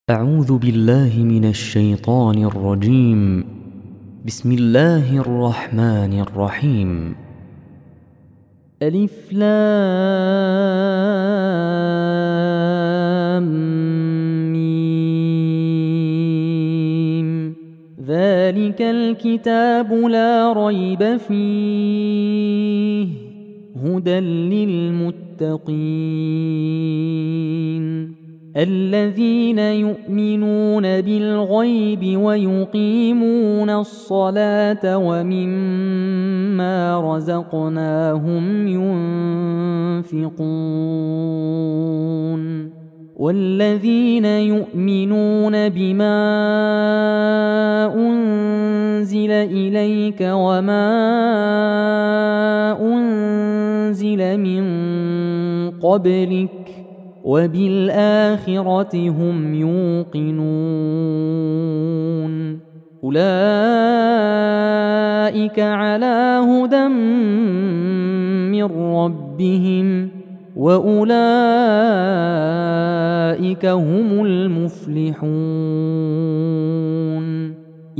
أعوذ بالله من الشيطان الرجيم. بسم الله الرحمن الرحيم. ألف لام ميم. ذلك الكتاب لا ريب فيه هدى للمتقين الذين يؤمنون بالغيب ويقيمون الصلاة ومما رزقناهم ينفقون والذين يؤمنون بما أنزل إليك وما أنزل من قبلك وبالآخرة هم يوقنون أولئك على هدى من ربهم وأولئك هم المفلحون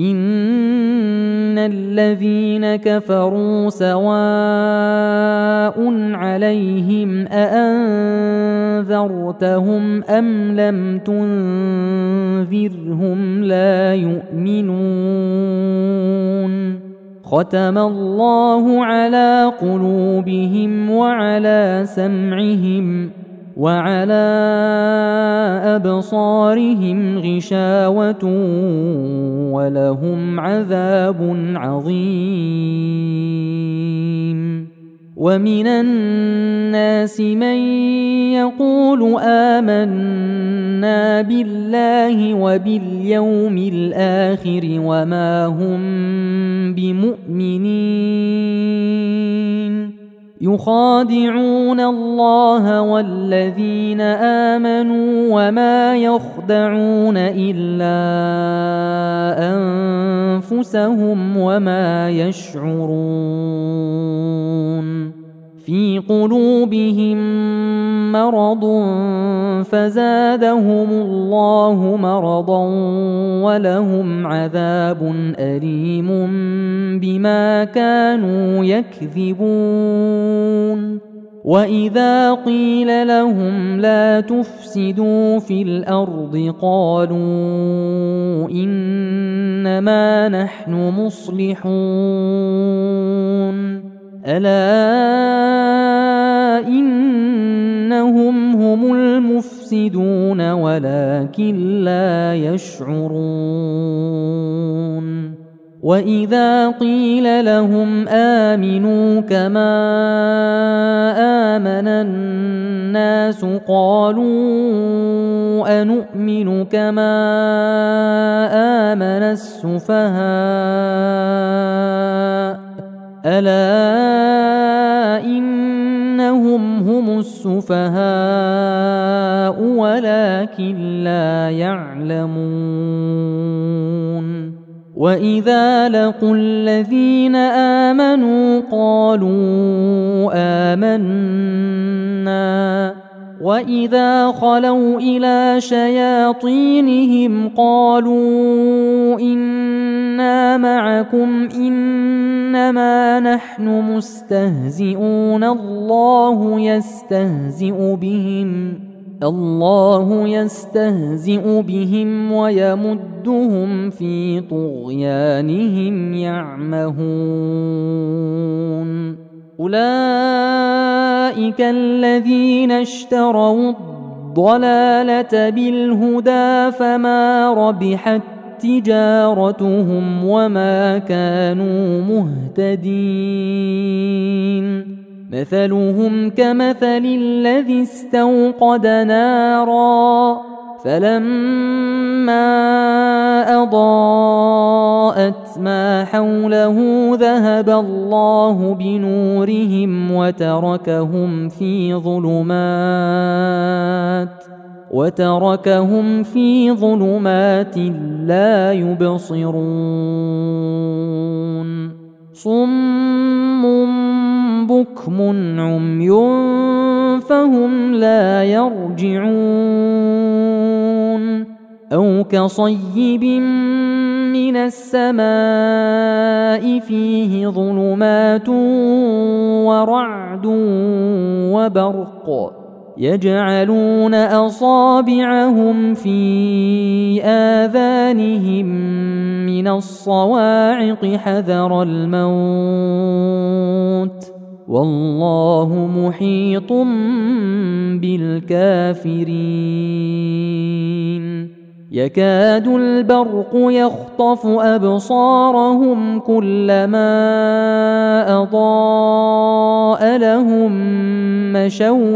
إن الذين كفروا سواء عليهم أأنذرتهم أم لم تنذرهم لا يؤمنون ختم الله على قلوبهم وعلى سمعهم وعلى أبصارهم غشاوة ولهم عذاب عظيم ومن الناس من يقول آمنا بالله وباليوم الآخر وما هم بمؤمنين يخادعون الله والذين آمنوا وما يخدعون إلا أنفسهم وما يشعرون في قلوبهم مرض فزادهم الله مرضا ولهم عذاب أليم بما كانوا يكذبون وإذا قيل لهم لا تفسدوا في الأرض قالوا إنما نحن مصلحون ألا إنهم هم المفسدون ولكن لا يشعرون وإذا قيل لهم آمنوا كما آمن الناس قالوا أنؤمن كما آمن السفهاء ألا إنهم هم السفهاء ولكن لا يعلمون وإذا لقوا الذين آمنوا قالوا آمنا وإذا خلوا إلى شياطينهم قالوا إنا معكم إنما نحن مستهزئون الله يستهزئ بهم ويمدهم في طغيانهم يعمهون أولئك الذين اشتروا الضلالة بالهدى فما ربحت تجارتهم وما كانوا مهتدين مثلهم كمثل الذي استوقد نارا فلما أضاءت ما حوله ذهب الله بنورهم وتركهم في ظلمات لا يبصرون صم بكم عمي فهم لا يرجعون كصيب من السماء فيه ظلمات ورعد وبرق يجعلون أصابعهم في آذانهم من الصواعق حذر الموت والله محيط بالكافرين يكاد البرق يخطف أبصارهم كلما أضاء لهم مشوا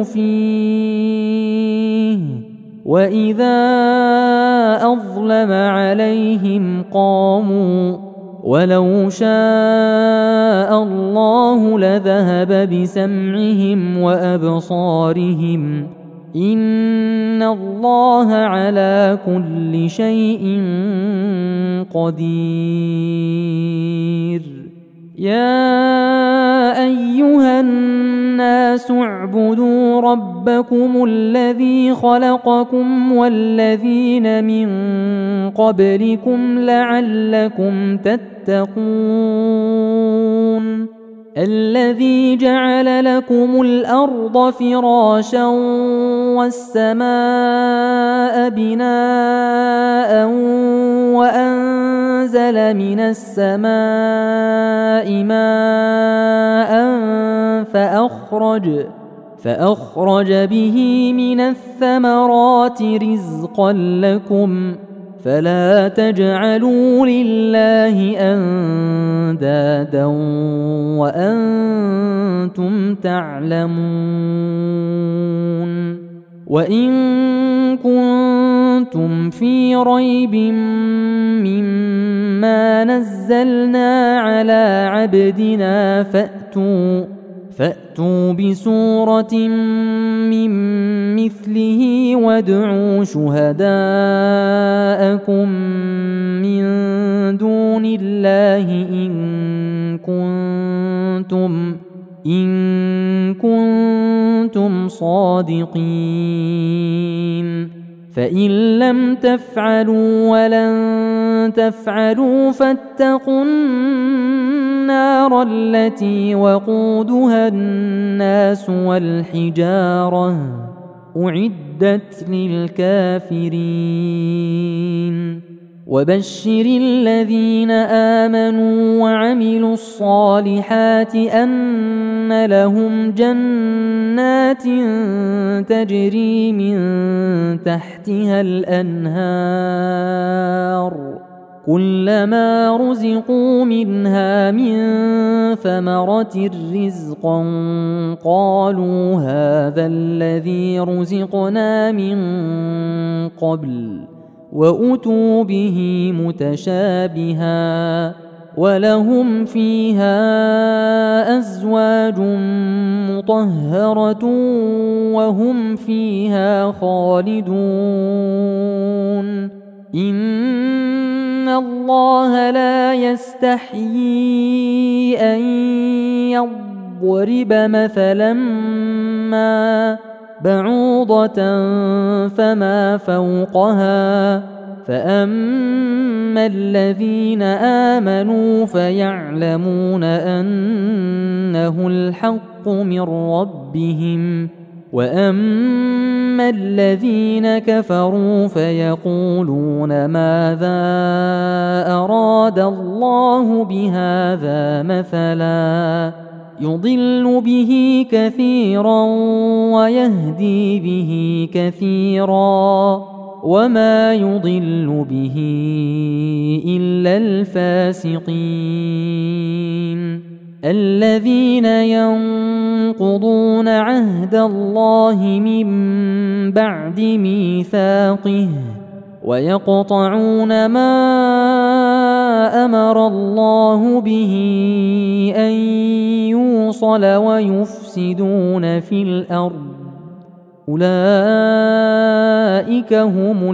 فيه وإذا أظلم عليهم قاموا ولو شاء الله لذهب بسمعهم وأبصارهم إن الله على كل شيء قدير يا أيها الناس اعبدوا ربكم الذي خلقكم والذين من قبلكم لعلكم تتقون الذي جعل لكم الأرض فراشا والسماء بناء وأنزل من السماء ماء فأخرج به من الثمرات رزقا لكم فلا تجعلوا لله أندادا وأنتم تعلمون وإن كنتم في ريب مما نزلنا على عبدنا فأتوا بسورة من مثله وادعوا شهداءكم من دون الله إن كنتم صادقين فإن لم تفعلوا ولن تفعلوا فاتقوا النار التي وقودها الناس والحجارة أعدت للكافرين وبشر الذين آمنوا وعملوا الصالحات أن لهم جنات تجري من تحتها الأنهار كلما رزقوا منها من ثمرة رزقا قالوا هذا الذي رزقنا من قبل وأتوا به متشابها ولهم فيها أزواج مطهرة وهم فيها خالدون إن الله لا يستحيي أن يضرب مثلا ما بعوضة فما فوقها فأما الذين آمنوا فيعلمون أنه الحق من ربهم وأما الذين كفروا فيقولون ماذا أراد الله بهذا مثلا يضل به كثيرا ويهدي به كثيرا وما يضل به إلا الفاسقين الذين ينقضون عهد الله من بعد ميثاقه ويقطعون ما أمر الله به أن يوصل ويفسدون في الأرض أولئك هم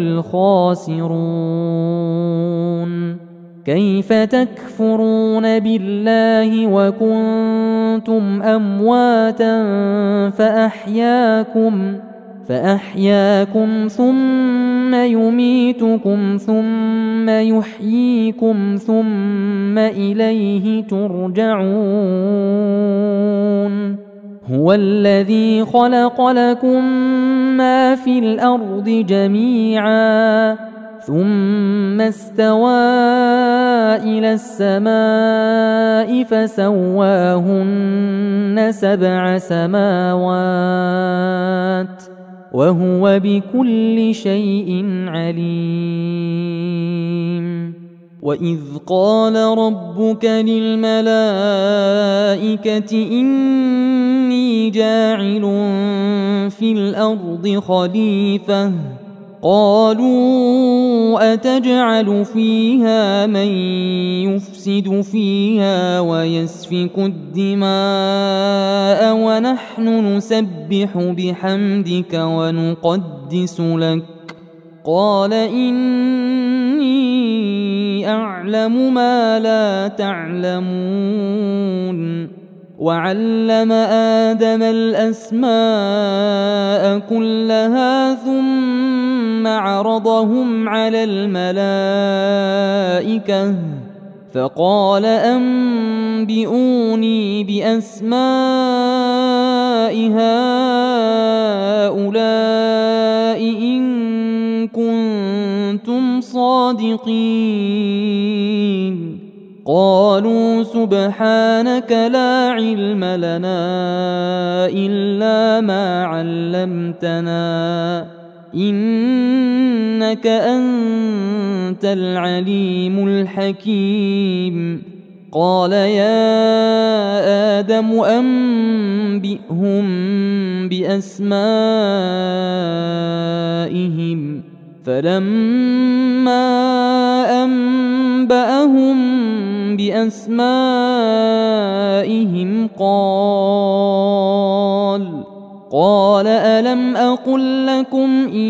الخاسرون كيف تكفرون بالله وكنتم أمواتا فأحياكم ثم ثم يميتكم ثم يحييكم ثم إليه ترجعون هو الذي خلق لكم ما في الأرض جميعا ثم استوى إلى السماء فسواهن 7 سماوات وهو بكل شيء عليم وإذ قال ربك للملائكة إني جاعل في الأرض خليفة قالوا أتجعل فيها من يفسد فيها ويسفك الدماء ونحن نسبح بحمدك ونقدس لك قال إني أعلم ما لا تعلمون وعلم آدم الأسماء كلها ثم عرضهم على الملائكة فقال أنبئوني بأسماء هؤلاء إن كنتم صادقين قالوا سبحانك لا علم لنا إلا ما علمتنا إنك أنت العليم الحكيم قال يا آدم أنبئهم بأسمائهم فلما أنبأهم بأسمائهم قال ألم أقل لكم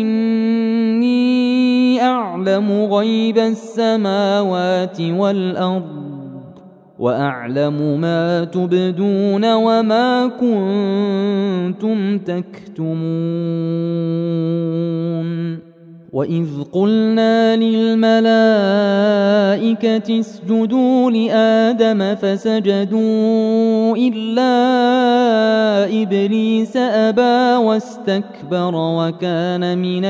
إني أعلم غيب السماوات والأرض وأعلم ما تبدون وما كنتم تكتمون وإذ قلنا للملائكة اسجدوا لآدم فسجدوا إلا إبليس أبى واستكبر وكان من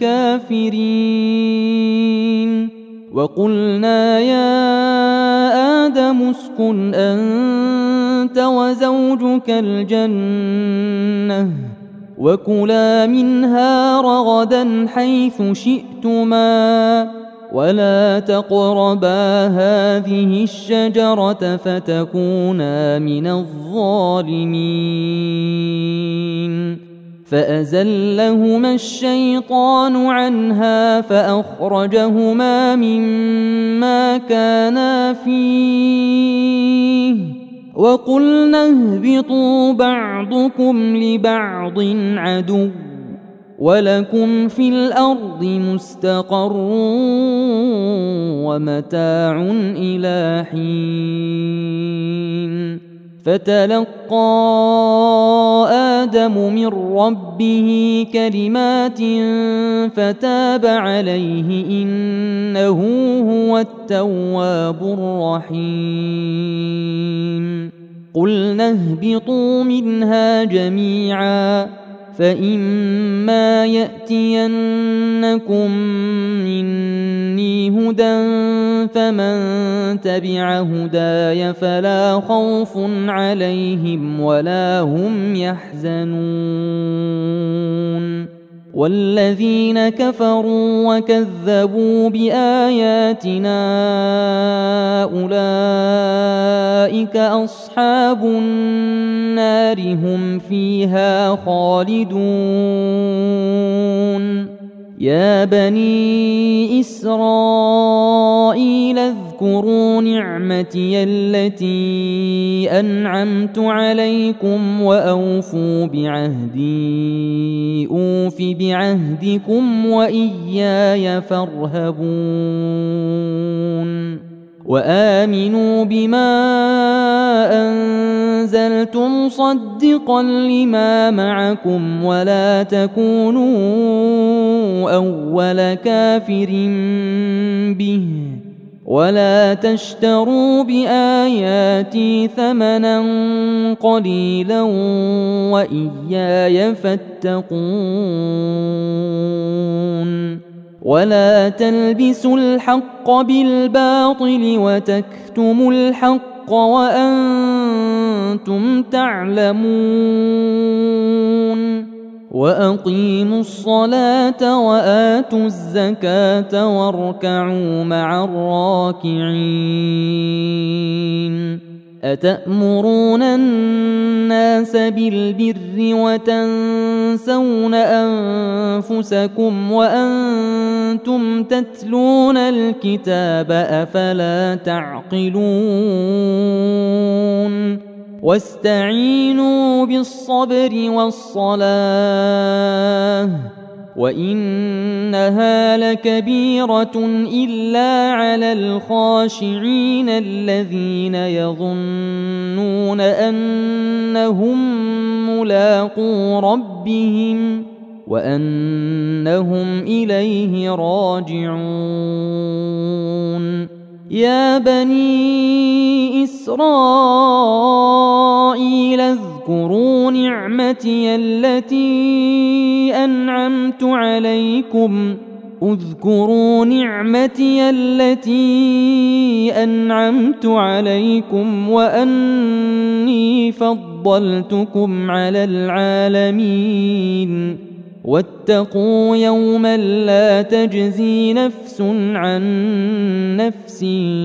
الكافرين وقلنا يا آدم اسكن أنت وزوجك الجنة وكلا منها رغدا حيث شئتما ولا تقربا هذه الشجرة فتكونا من الظالمين فأزلهما الشيطان عنها فأخرجهما مما كانا فيه وقلنا اهبطوا بعضكم لبعض عدو ولكم في الأرض مستقر ومتاع إلى حين فتلقى آدم من ربه كلمات فتاب عليه إنه هو التواب الرحيم قلنا اهبطوا منها جميعا فإما يأتينكم مني هدى فمن تبع هداي فلا خوف عليهم ولا هم يحزنون والذين كفروا وكذبوا بآياتنا أولئك أصحاب النار هم فيها خالدون يا بني إسرائيل اذكروا نعمتي التي أنعمت عليكم وأوفوا بعهدي أوف بعهدكم وإياي فارهبون وآمنوا بما أنزلت مصدقا لما معكم ولا تكونوا أول كافر به ولا تشتروا بآياتي ثمنا قليلا وإياي فاتقون ولا تلبسوا الحق بالباطل وتكتموا الحق وأنتم تعلمون وأقيموا الصلاة وآتوا الزكاة واركعوا مع الراكعين أتأمرون الناس بالبر وتنسون أنفسكم وأنتم تتلون الكتاب أفلا تعقلون واستعينوا بالصبر والصلاة وإنها لكبيرة إلا على الخاشعين الذين يظنون أنهم ملاقو ربهم وأنهم إليه راجعون يا بني إسرائيل اذكروا نعمتي التي أنعمت عليكم وأني فضلتكم على العالمين واتقوا يوما لا تجزي نفس عن نفس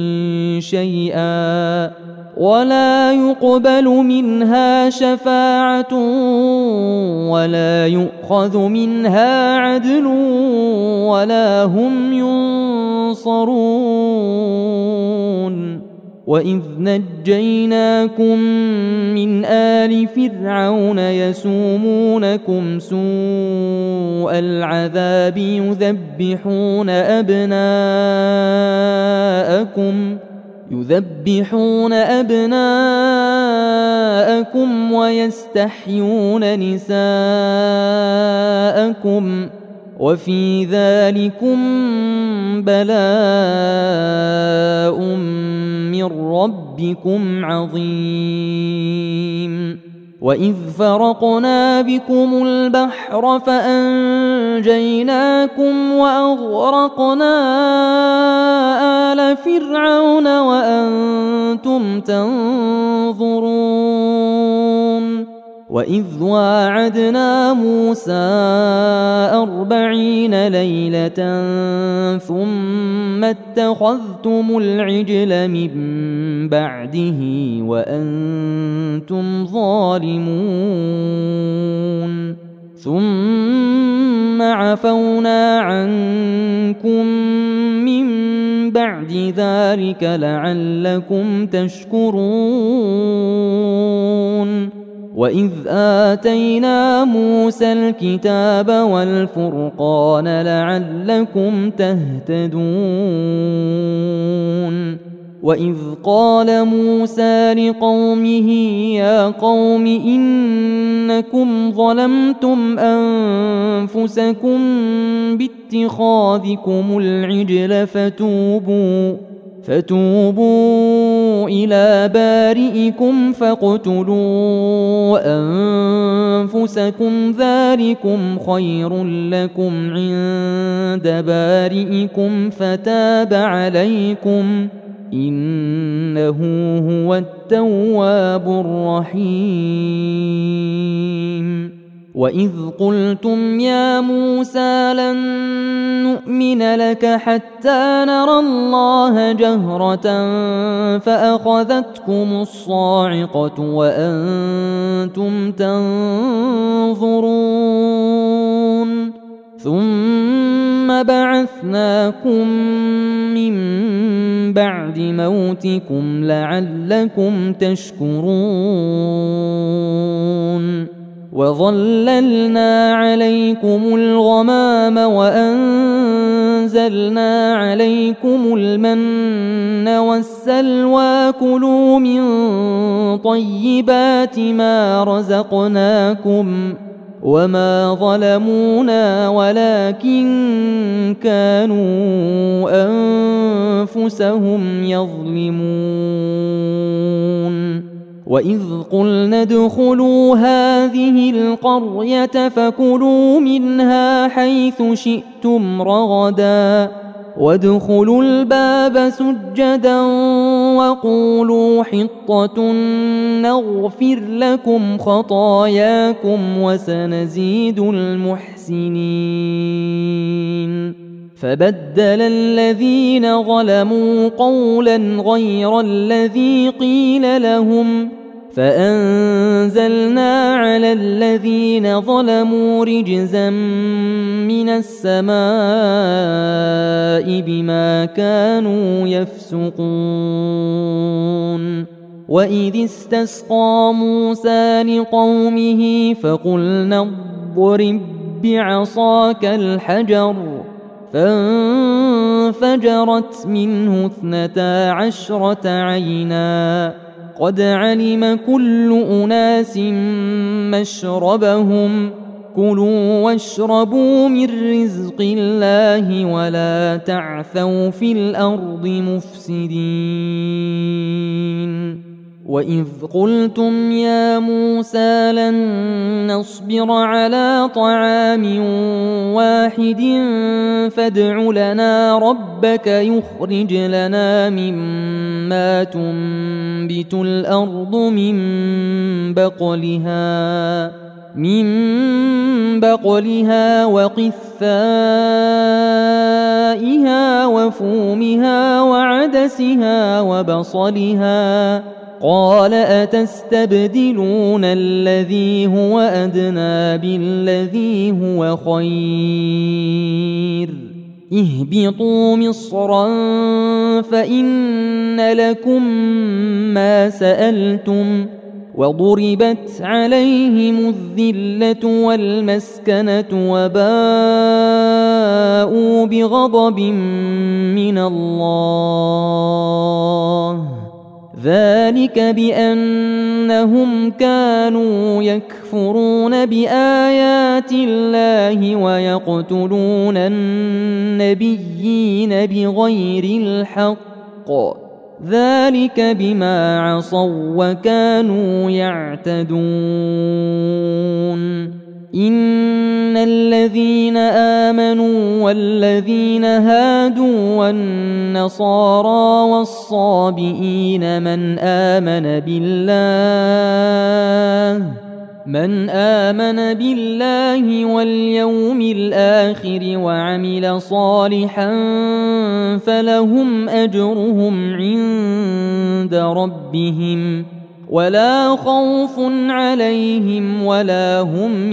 شيئا ولا يقبل منها شفاعة ولا يؤخذ منها عدل ولا هم ينصرون وإذ نجيناكم من آل فرعون يسومونكم سوء العذاب يذبحون أبناءكم ويستحيون نساءكم وفي ذلكم بلاء من ربكم عظيم وإذ فرقنا بكم البحر فأنجيناكم وأغرقنا آل فرعون وأنتم تنظرون وإذ واعدنا موسى 40 ليلة ثم اتخذتم العجل من بعده وأنتم ظالمون ثم عفونا عنكم من بعد ذلك لعلكم تشكرون وإذ آتينا موسى الكتاب والفرقان لعلكم تهتدون وإذ قال موسى لقومه يا قوم إنكم ظلمتم أنفسكم باتخاذكم العجل فتوبوا إلى بارئكم فاقتلوا أنفسكم ذلكم خير لكم عند بارئكم فتاب عليكم إنه هو التواب الرحيم وإذ قلتم يا موسى لن نؤمن لك حتى نرى الله جهرة فأخذتكم الصاعقة وأنتم تنظرون ثم بعثناكم من بعد موتكم لعلكم تشكرون وظللنا عليكم الغمام وأنزلنا أنزلنا عليكم المن والسلوى كلوا من طيبات ما رزقناكم وما ظلمونا ولكن كانوا أنفسهم يظلمون وإذ قلنا ادخلوا هذه القرية فكلوا منها حيث شئتم رغدا وادخلوا الباب سجدا وقولوا حطة نغفر لكم خطاياكم وسنزيد المحسنين فبدل الذين ظلموا قولا غير الذي قيل لهم فأنزلنا على الذين ظلموا رجزا من السماء بما كانوا يفسقون وإذ استسقى موسى لقومه فقلنا اضرب بعصاك الحجر فانفجرت منه 12 عينا قد علم كل أناس مشربهم كلوا واشربوا من رزق الله ولا تعثوا في الأرض مفسدين وإذ قلتم يا موسى لن نصبر على طعام واحد فادع لنا ربك يخرج لنا مما تنبت الأرض من بقلها وقثائها وفومها وعدسها وبصلها قال أتستبدلون الذي هو أدنى بالذي هو خير اهبطوا مصرا فإن لكم ما سألتم وضربت عليهم الذلة والمسكنة وباءوا بغضب من الله ذلك بأنهم كانوا يكفرون بآيات الله ويقتلون النبيين بغير الحق ذلك بما عصوا وكانوا يعتدون إن الذين آمنوا والذين هادوا والنصارى والصابئين من آمن بالله واليوم الآخر وعمل صالحا فلهم أجرهم عند ربهم ولا خوف عليهم ولا هم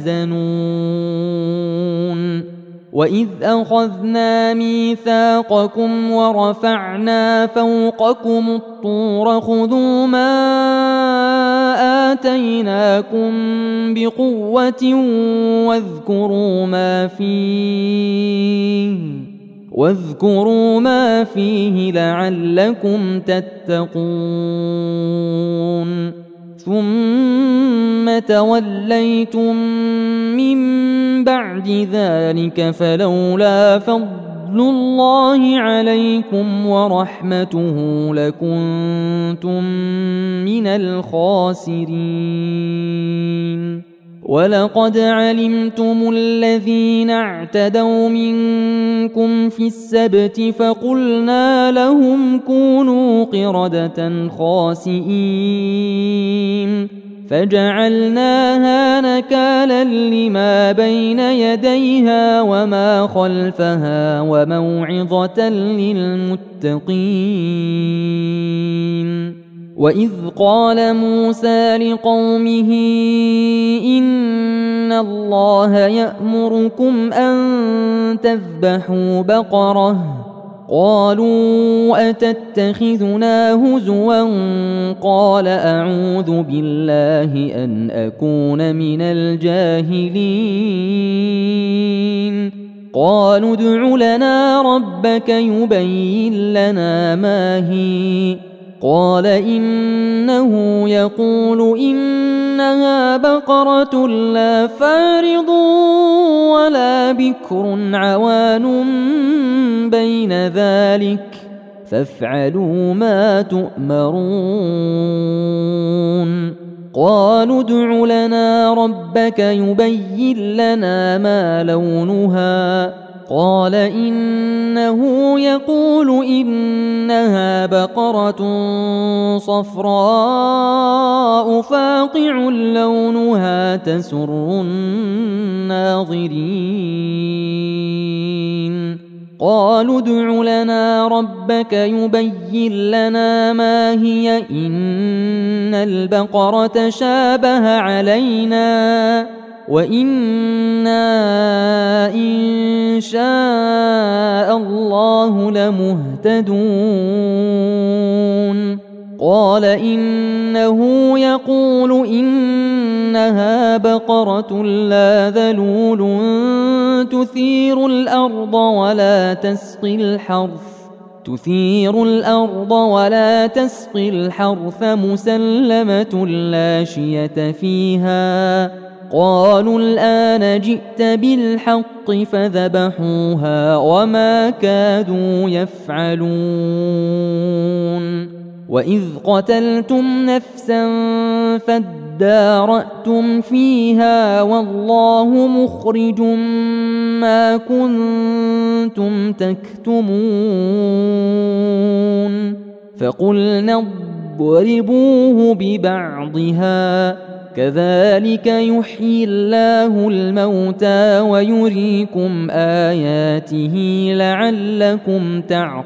يحزنون وإذ أخذنا ميثاقكم ورفعنا فوقكم الطور خذوا ما آتيناكم بقوة واذكروا ما فيه لعلكم تتقون ثم توليتم من بعد ذلك فلولا فضل الله عليكم ورحمته لكنتم من الخاسرين ولقد علمتم الذين اعتدوا منكم في السبت فقلنا لهم كونوا قردة خاسئين فجعلناها نكالا لما بين يديها وما خلفها وموعظة للمتقين وإذ قال موسى لقومه إن الله يأمركم أن تذبحوا بقرة قالوا أتتخذنا هزوا قال أعوذ بالله أن أكون من الجاهلين قالوا ادع لنا ربك يبين لنا ما هي قال إنه يقول إنها بقرة لا فارض ولا بكر عوان بين ذلك فافعلوا ما تؤمرون قالوا ادع لنا ربك يبين لنا ما لونها قال إنه يقول إنها بقرة صفراء فاقع لونها تسر الناظرين قالوا ادع لنا ربك يبين لنا ما هي إن البقرة شابه علينا وإنا إن شاء الله لمهتدون قال إنه يقول إنها بقرة لا ذلول تثير الأرض ولا تسقي الحرث مسلمة لا شية فيها قالوا الآن جئت بالحق فذبحوها وما كادوا يفعلون وإذ قتلتم نفسا فادارأتم فيها والله مخرج ما كنتم تكتمون فقلنا اضربوه ببعضها كذلك يحيي الله الموتى ويريكم آياته لعلكم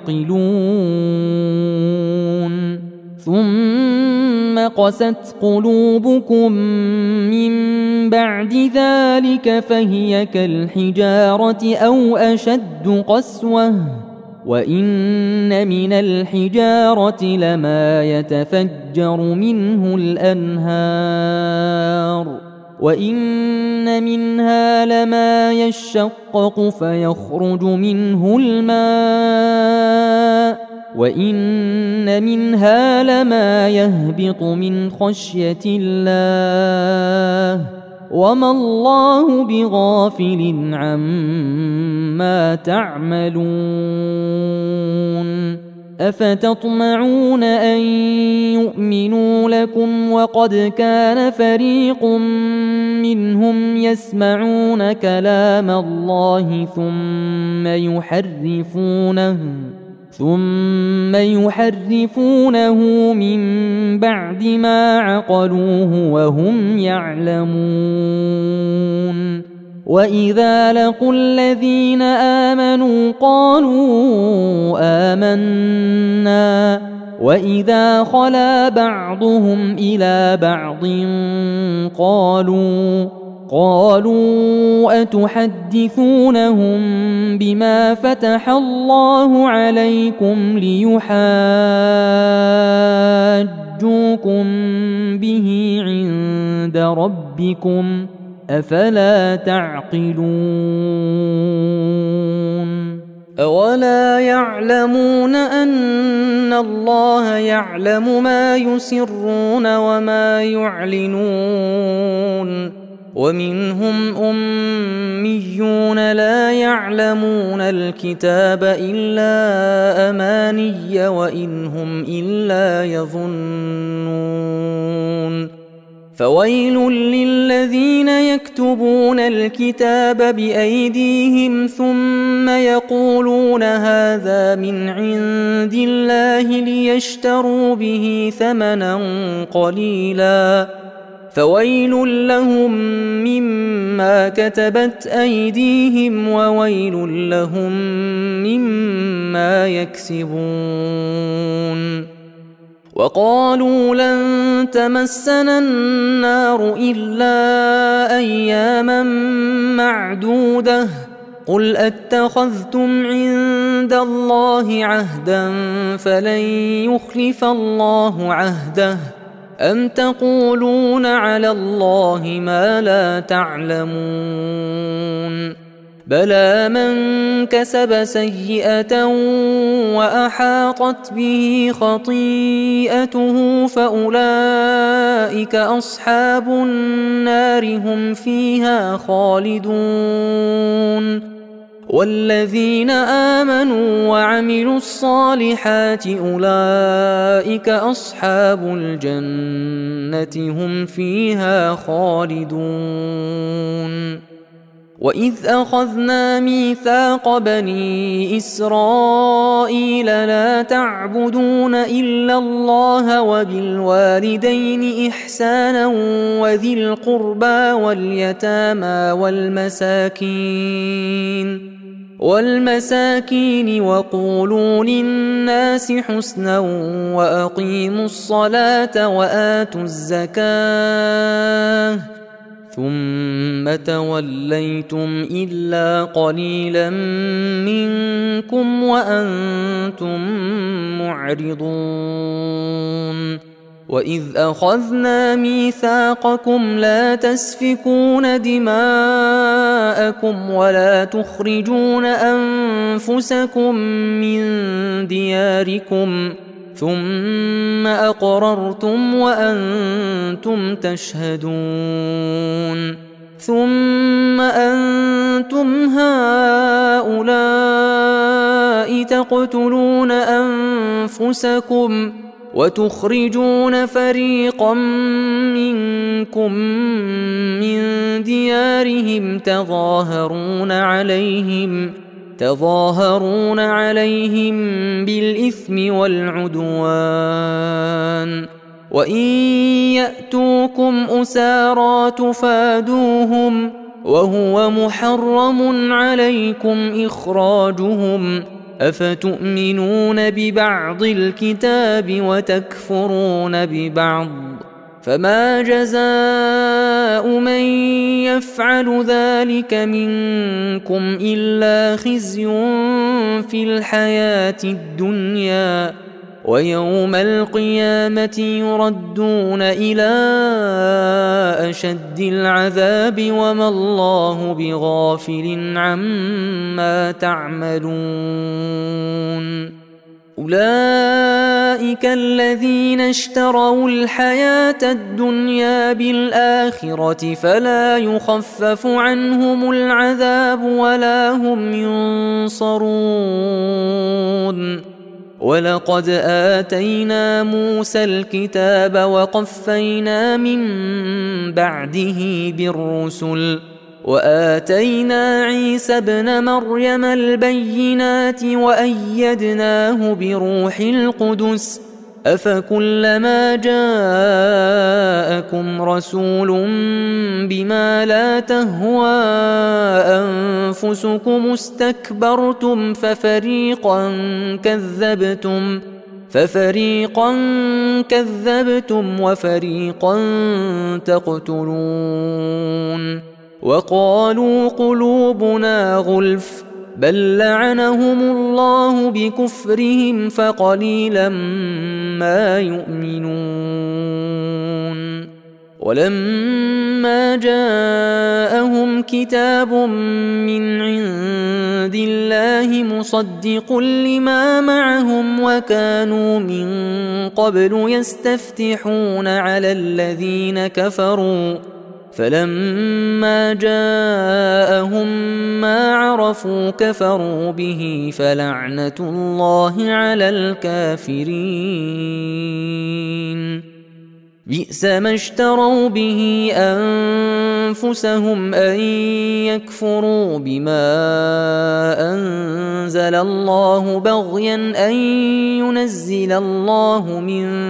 تعقلون ثم قست قلوبكم من بعد ذلك فهي كالحجارة أو أشد قسوة وإن من الحجارة لما يتفجر منه الأنهار وإن منها لما يشقق فيخرج منه الماء وإن منها لما يهبط من خشية الله وما الله بغافل عما تعملون أفتطمعون أن يؤمنوا لكم وقد كان فريق منهم يسمعون كلام الله ثم يحرفونه من بعد ما عقلوه وهم يعلمون وإذا لقوا الذين آمنوا قالوا آمنا وإذا خلا بعضهم إلى بعض قالوا أتحدثونهم بما فتح الله عليكم ليحاجوكم به عند ربكم أفلا تعقلون أولا يعلمون أن الله يعلم ما يسرون وما يعلنون ومنهم أميون لا يعلمون الكتاب إلا أماني وإن هم إلا يظنون فويل للذين يكتبون الكتاب بأيديهم ثم يقولون هذا من عند الله ليشتروا به ثمنا قليلا فويل لهم مما كتبت أيديهم وويل لهم مما يكسبون وقالوا لن تمسنا النار إلا أياما معدودة قل أتخذتم عند الله عهدا فلن يخلف الله عهده أم تقولون على الله ما لا تعلمون بلى من كسب سيئة وأحاطت به خطيئته فأولئك أصحاب النار هم فيها خالدون والذين آمنوا وعملوا الصالحات أولئك أصحاب الجنة هم فيها خالدون وإذ أخذنا ميثاق بني إسرائيل لا تعبدون إلا الله وبالوالدين إحسانا وذي القربى واليتامى والمساكين وقولوا للناس حسنا وأقيموا الصلاة وآتوا الزكاة ثم توليتم إلا قليلا منكم وأنتم معرضون وإذ أخذنا ميثاقكم لا تسفكون دماءكم ولا تخرجون أنفسكم من دياركم ثم أقررتم وأنتم تشهدون ثم أنتم هؤلاء تقتلون أنفسكم وتخرجون فريقا منكم من ديارهم تظاهرون عليهم بالإثم والعدوان وإن يأتوكم أسارى تفادوهم وهو محرم عليكم إخراجهم أفتؤمنون ببعض الكتاب وتكفرون ببعض فما جزاء من يفعل ذلك منكم إلا خزي في الحياة الدنيا ويوم القيامة يردون إلى أشد العذاب وما الله بغافل عما تعملون أولئك الذين اشتروا الحياة الدنيا بالآخرة فلا يخفف عنهم العذاب ولا هم ينصرون ولقد آتينا موسى الكتاب وقفينا من بعده بالرسل وآتينا عيسى ابن مريم البينات وأيدناه بروح القدس أفكلما جاءكم رسول بما لا تهوى أنفسكم استكبرتم ففريقا كذبتم وفريقا تقتلون وقالوا قلوبنا غلف بل لعنهم الله بكفرهم فقليلا ما يؤمنون ولما جاءهم كتاب من عند الله مصدق لما معهم وكانوا من قبل يستفتحون على الذين كفروا فلما جاءهم ما عرفوا كفروا به فلعنة الله على الكافرين بئس ما اشتروا به أنفسهم أن يكفروا بما أنزل الله بغيا أن ينزل الله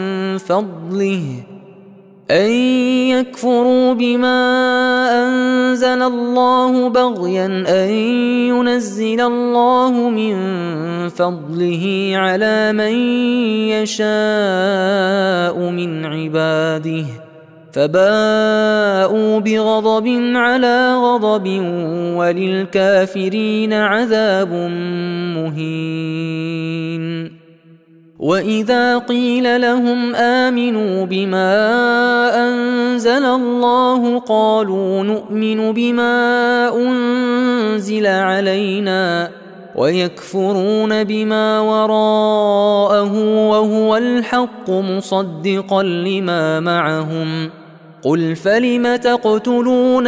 من فضله على من يشاء من عباده فباءوا بغضب على غضب وللكافرين عذاب مهين وإذا قيل لهم آمنوا بما أنزل الله قالوا نؤمن بما أنزل علينا ويكفرون بما وراءه وهو الحق مصدقا لما معهم قل فلم تقتلون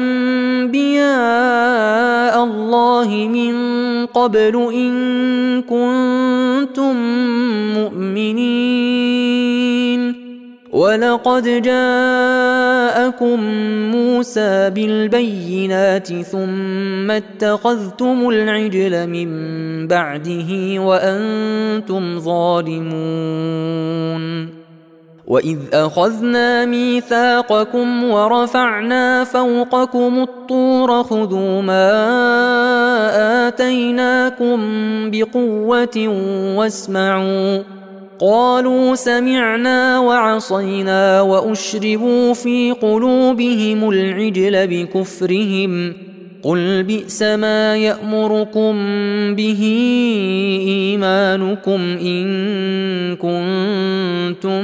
أنبياء الله من قبل إن كنتم مؤمنين ولقد جاءكم موسى بالبينات ثم اتخذتم العجل من بعده وأنتم ظالمون وإذ أخذنا ميثاقكم ورفعنا فوقكم الطور خذوا ما آتيناكم بقوة واسمعوا قالوا سمعنا وعصينا وأشربوا في قلوبهم العجل بكفرهم قل بئس ما يأمركم به إيمانكم إن كنتم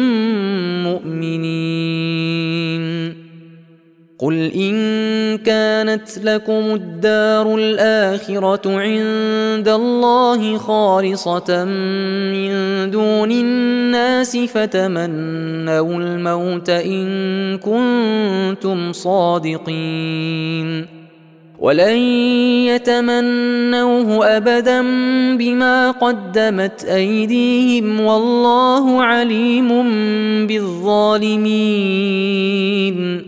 مؤمنين قل إن كانت لكم الدار الآخرة عند الله خالصة من دون الناس فتمنوا الموت إن كنتم صادقين ولن يتمنوه أبدا بما قدمت أيديهم والله عليم بالظالمين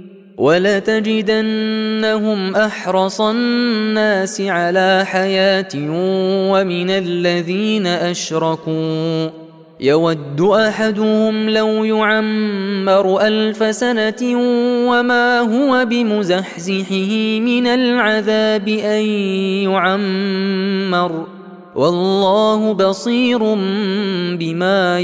ولتجدنهم أحرص الناس على حياة ومن الذين أشركوا يود أحدهم لو يعمر 1000 سنة وما هو بمزحزحه من العذاب أن يعمر والله بصير بما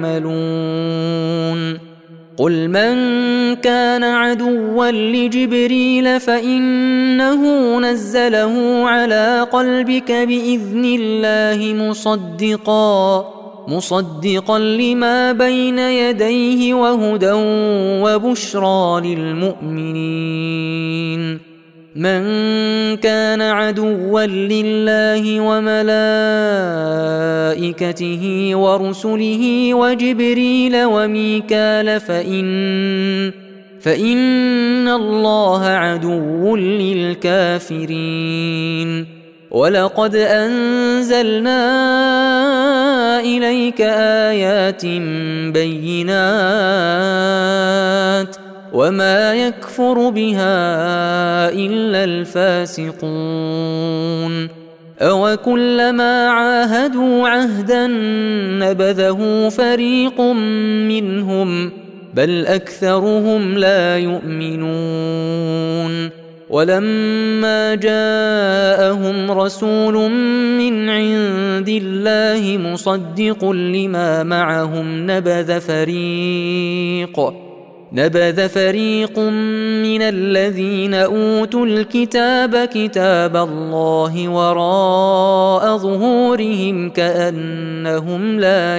يعملون قل من كان عدوا لجبريل فإنه نزله على قلبك بإذن الله مصدقا لما بين يديه وهدى وبشرى للمؤمنين من كان عدوا لله وملائكته ورسله وجبريل وميكال فإن الله عدو للكافرين ولقد أنزلنا إليك آيات بينات وما يكفر بها إلا الفاسقون أوكلما عاهدوا عهدا نبذه فريق منهم بل أكثرهم لا يؤمنون ولما جاءهم رسول من عند الله مصدق لما معهم نبذ فريق من الذين أوتوا الكتاب كتاب الله وراء ظهورهم كأنهم لا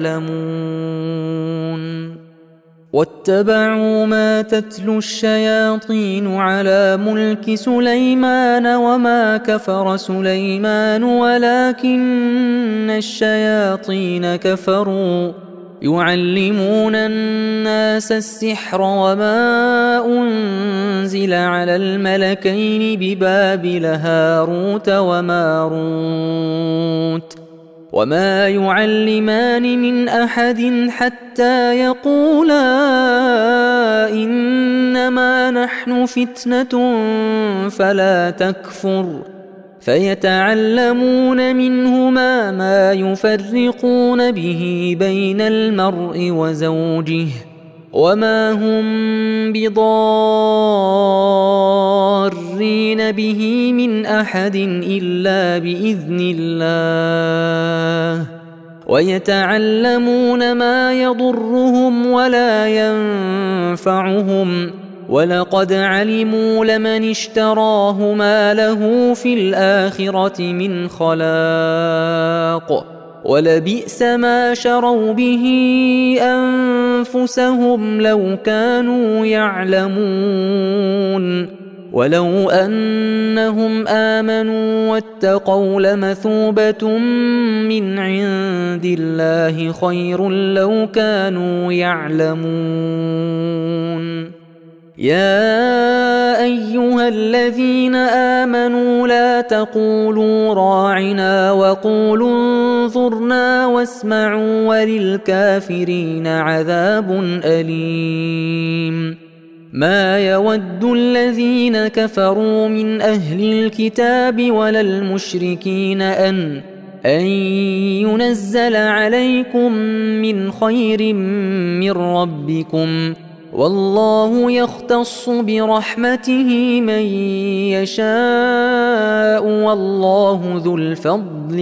يعلمون واتبعوا ما تتلو الشياطين على ملك سليمان وما كفر سليمان ولكن الشياطين كفروا يعلمون الناس السحر وما أنزل على الملكين ببابل هاروت وماروت وما يعلمان من أحد حتى يقولا إنما نحن فتنة فلا تكفر فيتعلمون منهما ما يفرقون به بين المرء وزوجه وما هم بضارين به من أحد إلا بإذن الله ويتعلمون ما يضرهم ولا ينفعهم ولقد علموا لمن اشتراه ما له في الآخرة من خلاق ولبئس ما شروا به أنفسهم لو كانوا يعلمون ولو أنهم آمنوا واتقوا لمثوبة من عند الله خير لو كانوا يعلمون يا أيها الذين آمنوا لا تقولوا راعنا وقولوا انظرنا واسمعوا وللكافرين عذاب أليم ما يود الذين كفروا من أهل الكتاب ولا المشركين أن ينزل عليكم من خير من ربكم والله يختص برحمته من يشاء والله ذو الفضل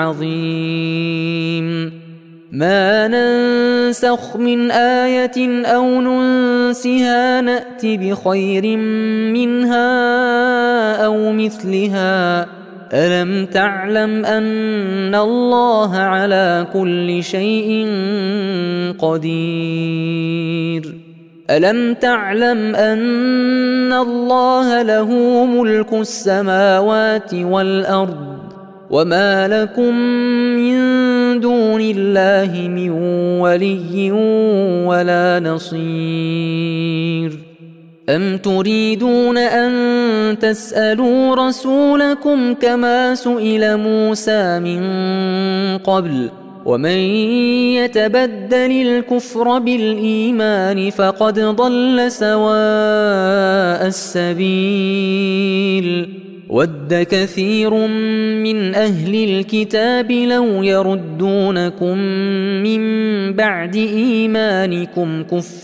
العظيم ما ننسخ من آية أو ننسها نأت بخير منها أو مثلها ألم تعلم أن الله على كل شيء قدير ألم تعلم أن الله له ملك السماوات والأرض وما لكم من دون الله من ولي ولا نصير أم تريدون أن تسألوا رسولكم كما سئل موسى من قبل ومن يتبدل الكفر بالإيمان فقد ضل سواء السبيل ود كثير من أهل الكتاب لو يردونكم من بعد إيمانكم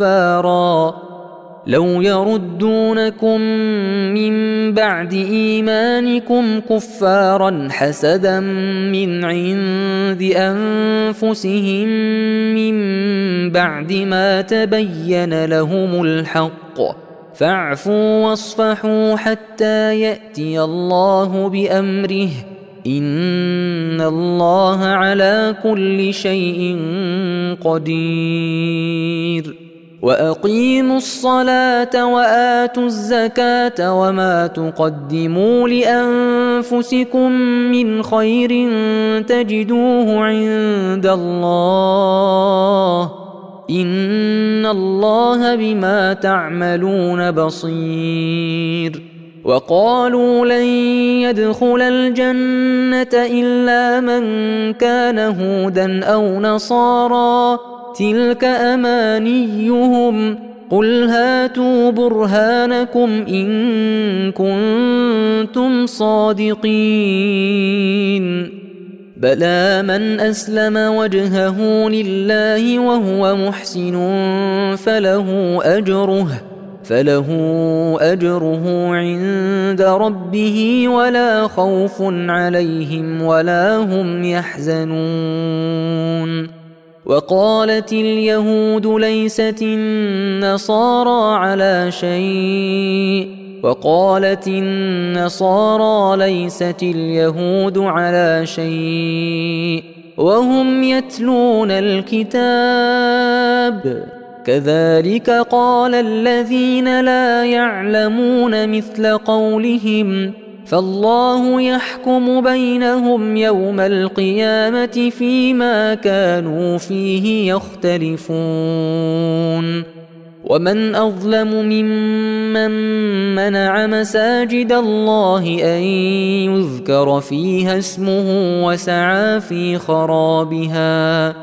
كفارا حسدا من عند أنفسهم من بعد ما تبين لهم الحق فاعفوا واصفحوا حتى يأتي الله بأمره إن الله على كل شيء قدير وأقيموا الصلاة وآتوا الزكاة وما تقدموا لأنفسكم من خير تجدوه عند الله إن الله بما تعملون بصير وقالوا لن يدخل الجنة إلا من كان هودا أو نصارى تلك أمانيهم قل هاتوا برهانكم إن كنتم صادقين بلى من أسلم وجهه لله وهو محسن فله أجره عند ربه ولا خوف عليهم ولا هم يحزنون وقالت اليهود ليست النصارى على شيء وقالت النصارى ليست اليهود على شيء وهم يتلون الكتاب كذلك قال الذين لا يعلمون مثل قولهم فالله يحكم بينهم يوم القيامة فيما كانوا فيه يختلفون ومن أظلم ممن منع مساجد الله أن يذكر فيها اسمه وسعى في خرابها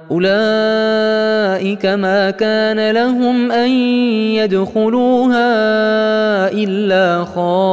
أولئك ما كان لهم أن يدخلوها إلا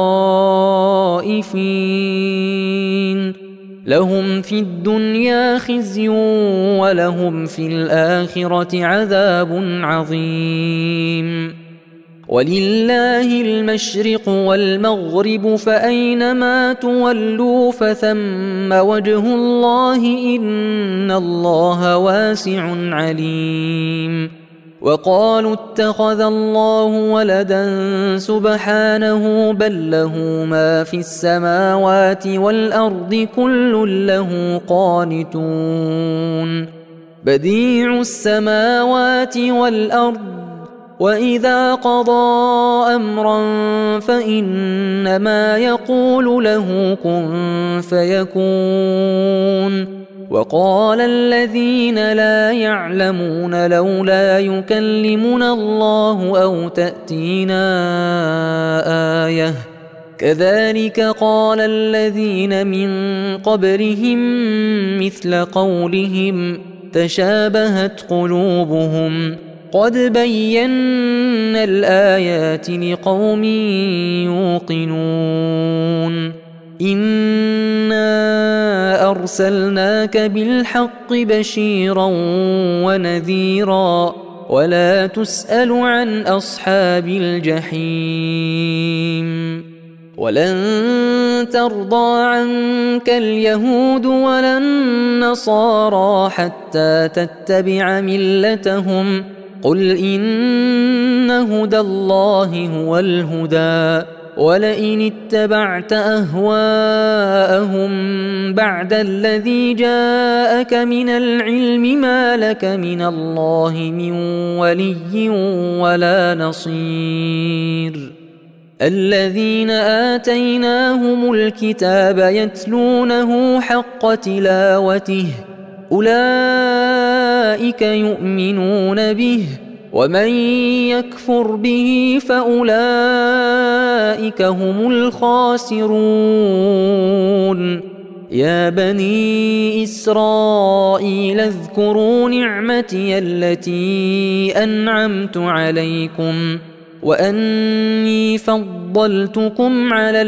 خائفين لهم في الدنيا خزي ولهم في الآخرة عذاب عظيم ولله المشرق والمغرب فأينما تولوا فثم وجه الله إن الله واسع عليم وقالوا اتخذ الله ولدا سبحانه بل له ما في السماوات والأرض كل له قانتون بديع السماوات والأرض وإذا قضى أمرا فإنما يقول له كن فيكون وقال الذين لا يعلمون لولا يكلمنا الله أو تأتينا آية كذلك قال الذين من قبلهم مثل قولهم تشابهت قلوبهم قد بينا الآيات لقوم يوقنون إنا أرسلناك بالحق بشيرا ونذيرا ولا تسأل عن أصحاب الجحيم ولن ترضى عنك اليهود ولا النصارى حتى تتبع ملتهم قل إن هدى الله هو الهدى ولئن اتبعت أهواءهم بعد الذي جاءك من العلم ما لك من الله من ولي ولا نصير الذين آتيناهم الكتاب يتلونه حق تلاوته أولئك يؤمنون به ومن يكفر به فأولئك هم الخاسرون يا بني إسرائيل اذكروا نعمتي التي أنعمت عليكم وأني فضلتكم على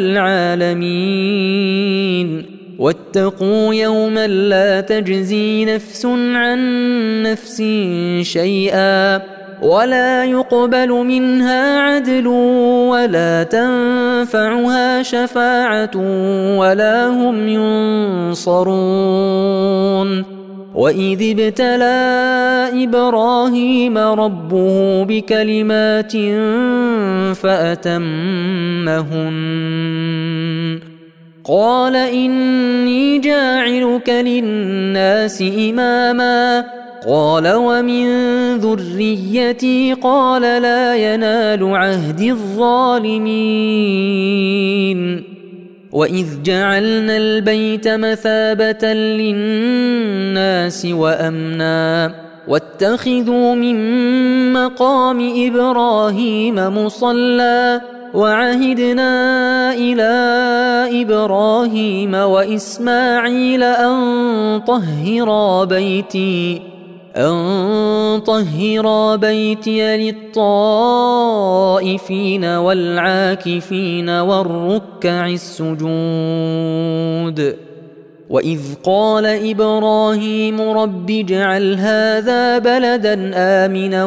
العالمين واتقوا يوما لا تجزي نفس عن نفس شيئا ولا يقبل منها عدل ولا تنفعها شفاعة ولا هم ينصرون وإذ ابتلى إبراهيم ربه بكلمات فأتمهن قال إني جاعلك للناس إماما قال ومن ذريتي قال لا ينال عهد الظالمين وإذ جعلنا البيت مثابة للناس وأمنا واتخذوا من مقام إبراهيم مصلى وعهدنا إلى إبراهيم وإسماعيل أن طهرا بيتي للطائفين والعاكفين والركع السجود وإذ قال إبراهيم رب اجعل هذا بلدا آمنا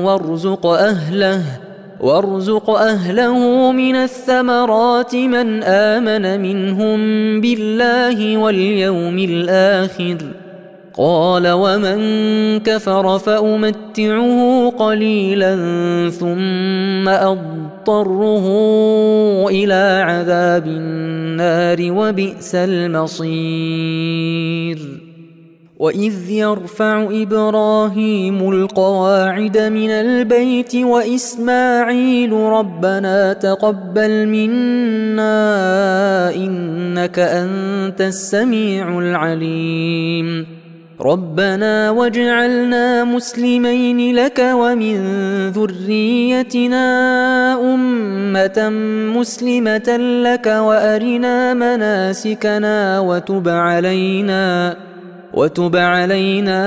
وارزق أهله من الثمرات من آمن منهم بالله واليوم الآخر قال ومن كفر فأمتعه قليلا ثم أضطره إلى عذاب النار وبئس المصير وإذ يرفع إبراهيم القواعد من البيت وإسماعيل ربنا تقبل منا إنك أنت السميع العليم ربنا واجعلنا مسلمين لك ومن ذريتنا أمة مسلمة لك وأرنا مناسكنا وتب علينا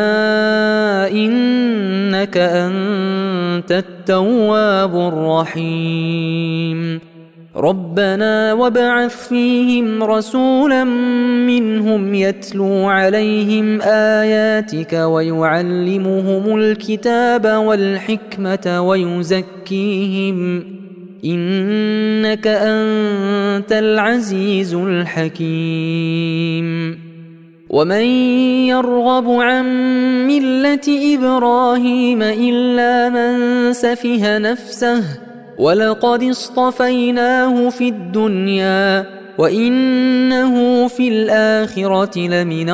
إنك أنت التواب الرحيم ربنا وابعث فيهم رسولا منهم يتلو عليهم آياتك ويعلمهم الكتاب والحكمة ويزكيهم إنك أنت العزيز الحكيم ومن يرغب عن ملة إبراهيم إلا من سفه نفسه ولقد اصطفيناه في الدنيا وإنه في الآخرة لمن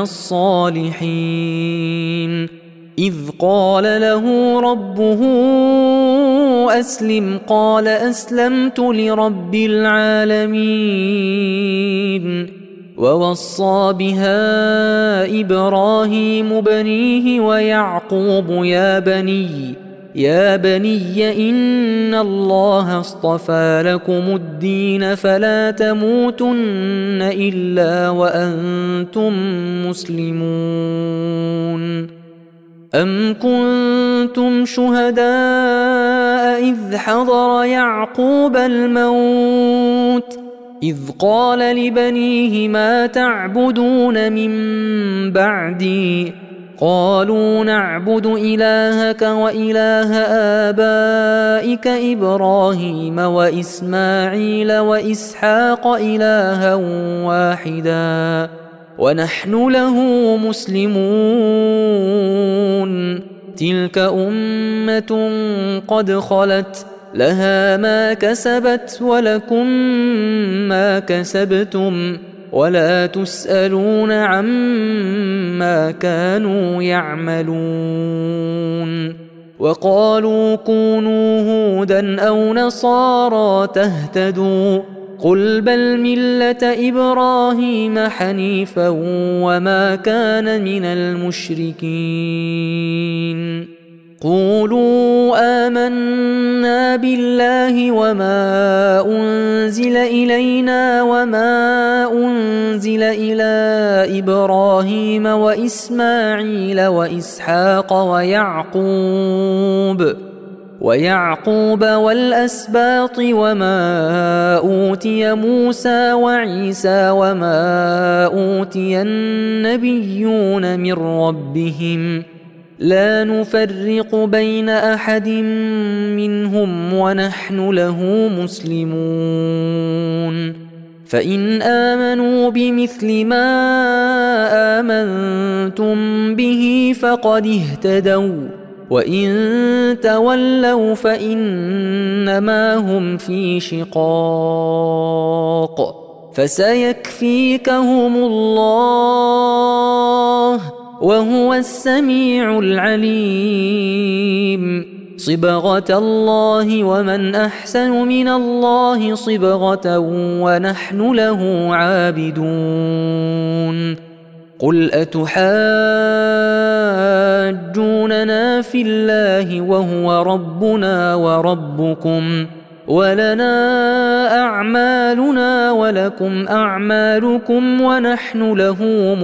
الصالحين إذ قال له ربه أسلم قال أسلمت لرب العالمين ووصى بها إبراهيم بنيه ويعقوب يا بني إن الله اصطفى لكم الدين فلا تموتن إلا وأنتم مسلمون أم كنتم شهداء إذ حضر يعقوب الموت إذ قال لبنيه ما تعبدون من بعدي قالوا نعبد إلهك وإله آبائك إبراهيم وإسماعيل وإسحاق إلها واحدا ونحن له مسلمون تلك أمة قد خلت لها ما كسبت ولكم ما كسبتم ولا تسألون عما كانوا يعملون وقالوا كونوا هودا أو نصارى تهتدوا قل بل ملة إبراهيم حنيفا وما كان من المشركين قولوا آمنا بالله وما أنزل إلينا وما أنزل إلى إبراهيم وإسماعيل وإسحاق ويعقوب والأسباط وما أوتي موسى وعيسى وما أوتي النبيون من ربهم لا نفرق بين أحد منهم ونحن له مسلمون فإن آمنوا بمثل ما آمنتم به فقد اهتدوا وإن تولوا فإنما هم في شقاق فسيكفيكهم الله وهو السميع العليم صبغة الله ومن أحسن من الله صبغة ونحن له عابدون قل أتحاجوننا في الله وهو ربنا وربكم ولنا أعمالنا ولكم أعمالكم ونحن له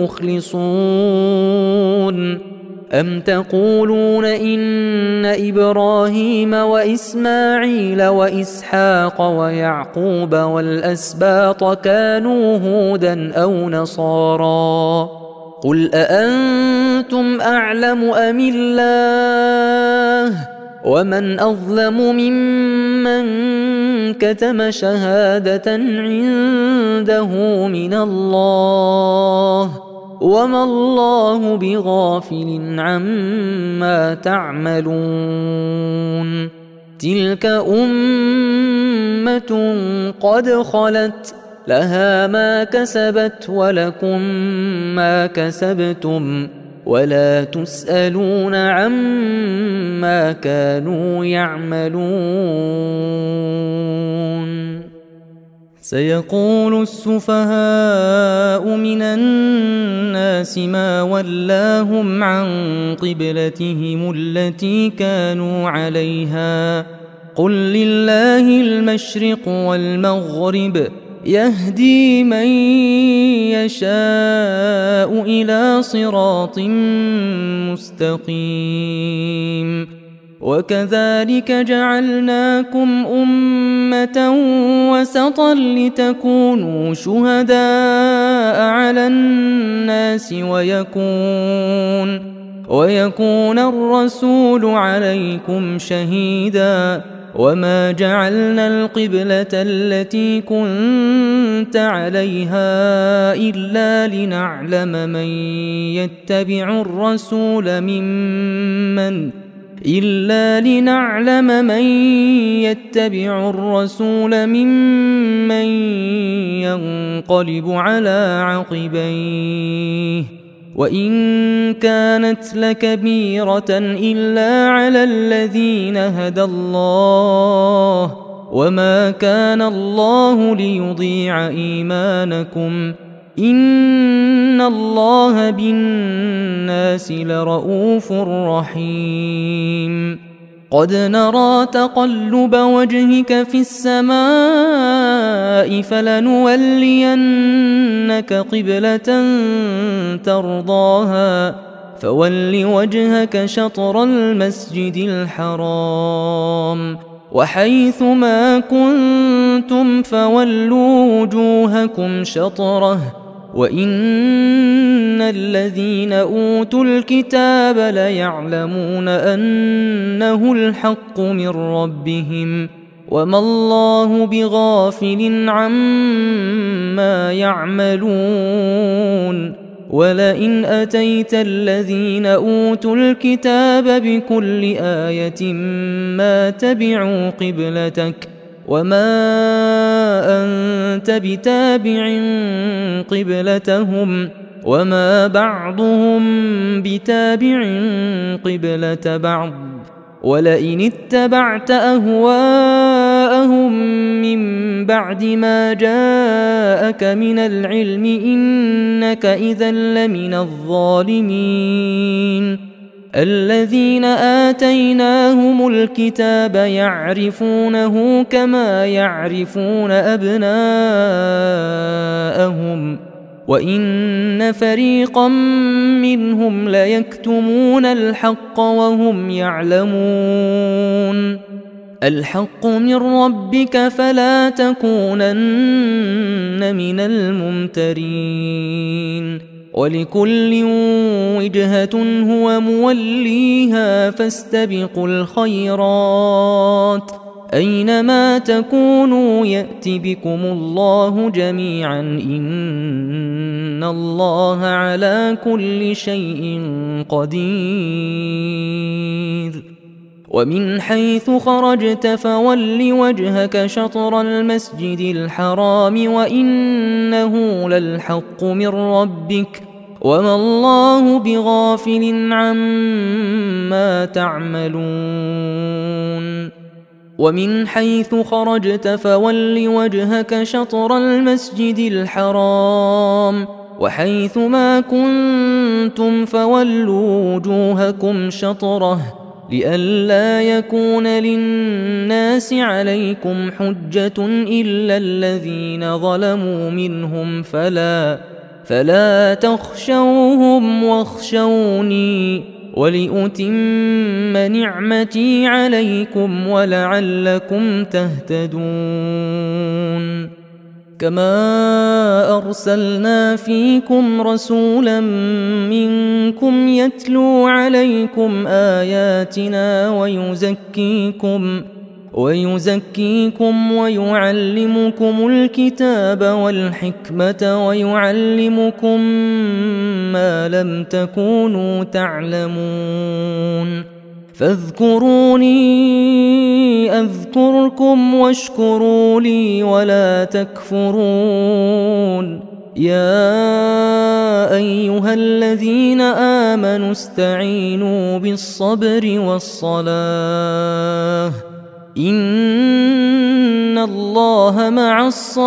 مخلصون أم تقولون إن إبراهيم وإسماعيل وإسحاق ويعقوب والأسباط كانوا هودا أو نصارى قل أأنتم أعلم أم الله ومن أظلم ممن كتم شهادة عنده من الله وما الله بغافل عما تعملون تلك أمة قد خلت لها ما كسبت ولكم ما كسبتم ولا تسألون عما كانوا يعملون سيقول السفهاء من الناس ما ولاهم عن قبلتهم التي كانوا عليها قل لله المشرق والمغرب يهدي من يشاء إلى صراط مستقيم وكذلك جعلناكم أمة وسطا لتكونوا شهداء على الناس ويكون الرسول عليكم شهيدا وما جعلنا القبلة التي كنت عليها إلا لنعلم من يتبع الرسول ممن ينقلب على عقبيه وإن كانت لكبيرة إلا على الذين هدى الله وما كان الله ليضيع إيمانكم إن الله بالناس لرءوف رحيم قد نرى تقلب وجهك في السماء فلنولينك قبلة ترضاها فول وجهك شطر المسجد الحرام وحيث ما كنتم فولوا وجوهكم شطره وإن الذين أوتوا الكتاب ليعلمون أنه الحق من ربهم وما الله بغافل عما يعملون ولئن أتيت الذين أوتوا الكتاب بكل آية ما تبعوا قبلتك وما أنت بتابع قبلتهم وما بعضهم بتابع قبلة بعض ولئن اتبعت أهواءهم من بعد ما جاءك من العلم إنك إذا لمن الظالمين الذين آتيناهم الكتاب يعرفونه كما يعرفون أبناءهم وإن فريقا منهم ليكتمون الحق وهم يعلمون الحق من ربك فلا تكونن من الممترين ولكل وجهة هو موليها فاستبقوا الخيرات أينما تكونوا يأت بكم الله جميعا إن الله على كل شيء قدير ومن حيث خرجت فول وجهك شطر المسجد الحرام وإنه للحق من ربك وما الله بغافل عما تعملون ومن حيث خرجت فول وجهك شطر المسجد الحرام وحيث ما كنتم فولوا وجوهكم شطره لئلا يكون للناس عليكم حجة إلا الذين ظلموا منهم فلا تخشوهم واخشوني ولأتم نعمتي عليكم ولعلكم تهتدون كما أرسلنا فيكم رسولا منكم يتلو عليكم آياتنا ويزكيكم ويعلمكم الكتاب والحكمة ويعلمكم ما لم تكونوا تعلمون فاذكروني أذكركم واشكروا لي ولا تكفرون يا أيها الذين آمنوا استعينوا بالصبر والصلاة إن الله مع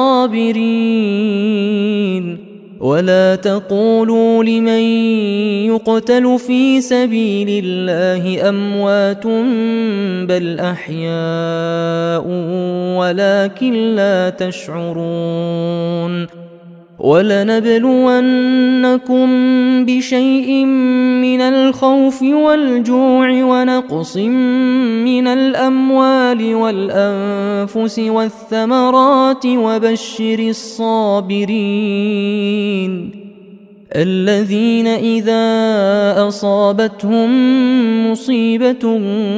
الصابرين ولا تقولوا لمن يقتل في سبيل الله أموات بل أحياء ولكن لا تشعرون ولنبلونكم بشيء من الخوف والجوع ونقص من الأموال والأنفس والثمرات وبشر الصابرين الذين إذا أصابتهم مصيبة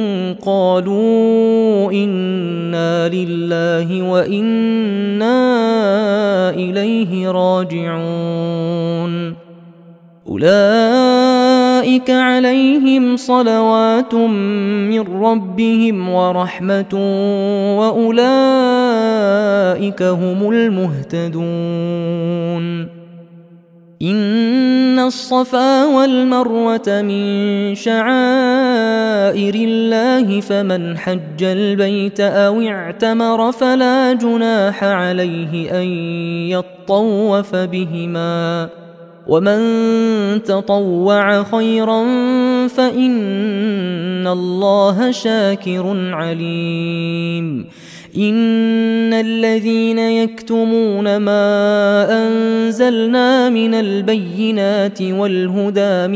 قالوا إنا لله وإنا إليه راجعون أولئك عليهم صلوات من ربهم ورحمة وأولئك هم المهتدون إن الصفا والمروة من شعائر الله فمن حج البيت أو اعتمر فلا جناح عليه أن يطوف بهما ومن تطوع خيرا فإن الله شاكر عليم إن الذين يكتمون ما أنزلنا من البينات والهدى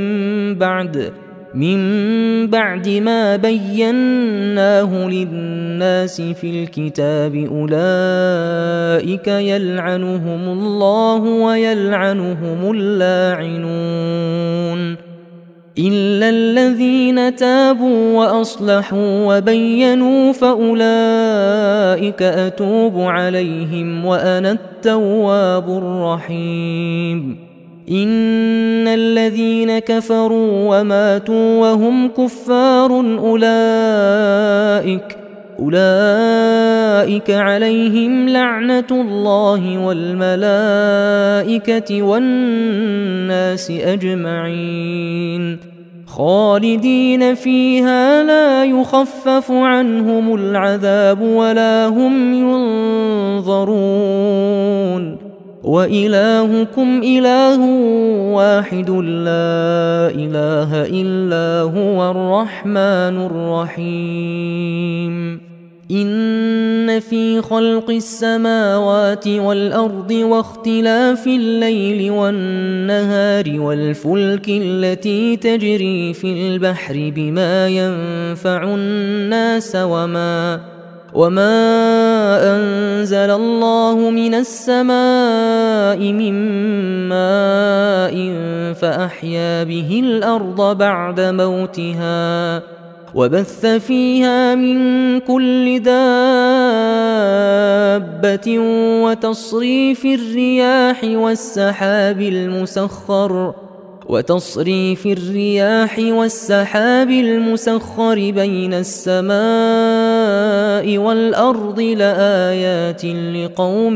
من بعد ما بيناه للناس في الكتاب أولئك يلعنهم الله ويلعنهم اللاعنون إلا الذين تابوا وأصلحوا وبينوا فأولئك أتوب عليهم وأنا التواب الرحيم إن الذين كفروا وماتوا وهم كفار أولئك عليهم لعنة الله والملائكة والناس أجمعين خالدين فيها لا يخفف عنهم العذاب ولا هم ينظرون وإلهكم إله واحد لا إله إلا هو الرحمن الرحيم إن في خلق السماوات والأرض واختلاف الليل والنهار والفلك التي تجري في البحر بما ينفع الناس وما أنزل الله من السماء من ماء فأحيا به الأرض بعد موتها وبث فيها من كل دابة وتصريف الرياح والسحاب المسخر بين السماء والأرض لآيات لقوم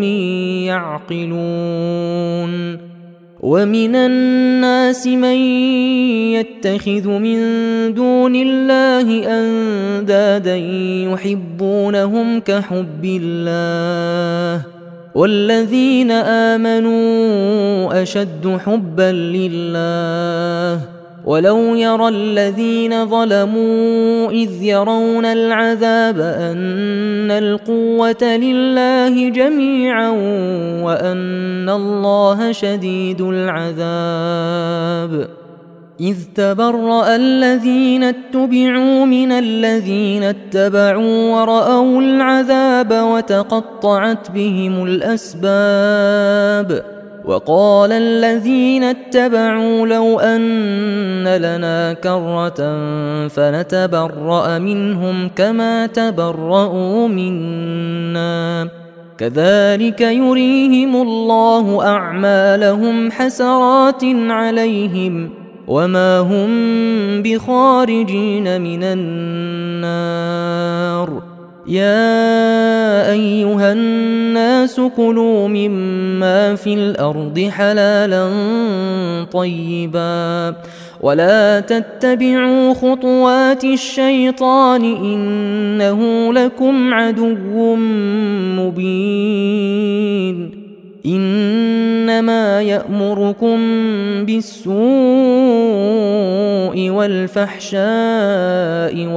يعقلون ومن الناس من يتخذ من دون الله أندادا يحبونهم كحب الله والذين آمنوا أشد حبا لله ولو يرى الذين ظلموا إذ يرون العذاب أن القوة لله جميعا وأن الله شديد العذاب إذ تبرأ الذين اتبعوا من الذين اتبعوا ورأوا العذاب وتقطعت بهم الأسباب وقال الذين اتبعوا لو أن لنا كرة فنتبرأ منهم كما تبرأوا منا كذلك يريهم الله أعمالهم حسرات عليهم وما هم بخارجين من النار يا أيها الناس كلوا مما في الأرض حلالا طيبا ولا تتبعوا خطوات الشيطان إنه لكم عدو مبين إنما يأمركم بالسوء والفحشاء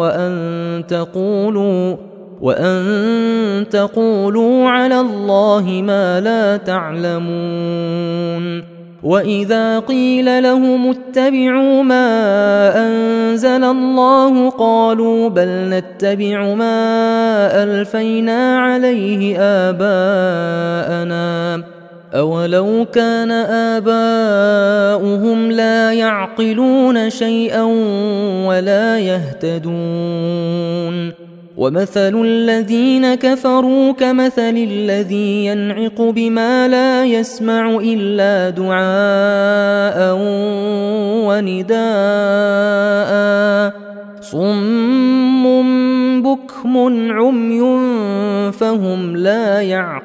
وأن تقولوا على الله ما لا تعلمون وإذا قيل لهم اتبعوا ما أنزل الله قالوا بل نتبع ما ألفينا عليه آباءنا أولو كان آباؤهم لا يعقلون شيئا ولا يهتدون ومثل الذين كفروا كمثل الذي ينعق بما لا يسمع إلا دعاء ونداء صم بكم عمي فهم لا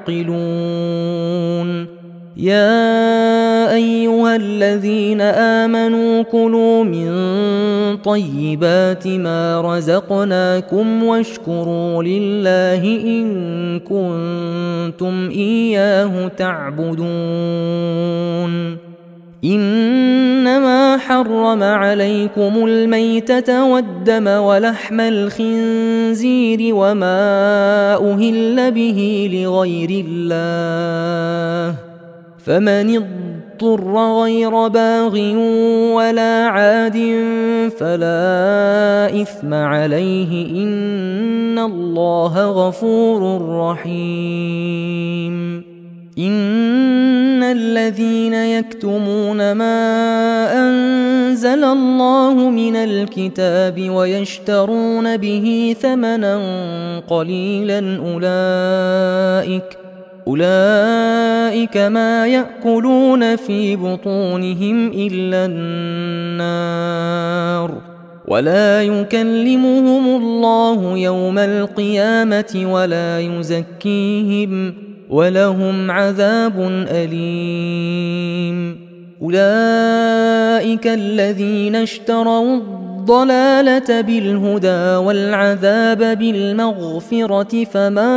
يعقلون يا أيها الذين آمنوا كلوا من طيبات ما رزقناكم واشكروا لله إن كنتم إياه تعبدون إنما حرم عليكم الميتة والدم ولحم الخنزير وما أهل به لغير الله فمن اضطر غير باغ ولا عاد فلا إثم عليه إن الله غفور رحيم إن الذين يكتمون ما أنزل الله من الكتاب ويشترون به ثمنا قليلا أولئك ما يأكلون في بطونهم إلا النار ولا يكلمهم الله يوم القيامة ولا يزكيهم ولهم عذاب أليم أولئك الذين اشتروا الضلالة بالهدى والعذاب بالمغفرة فما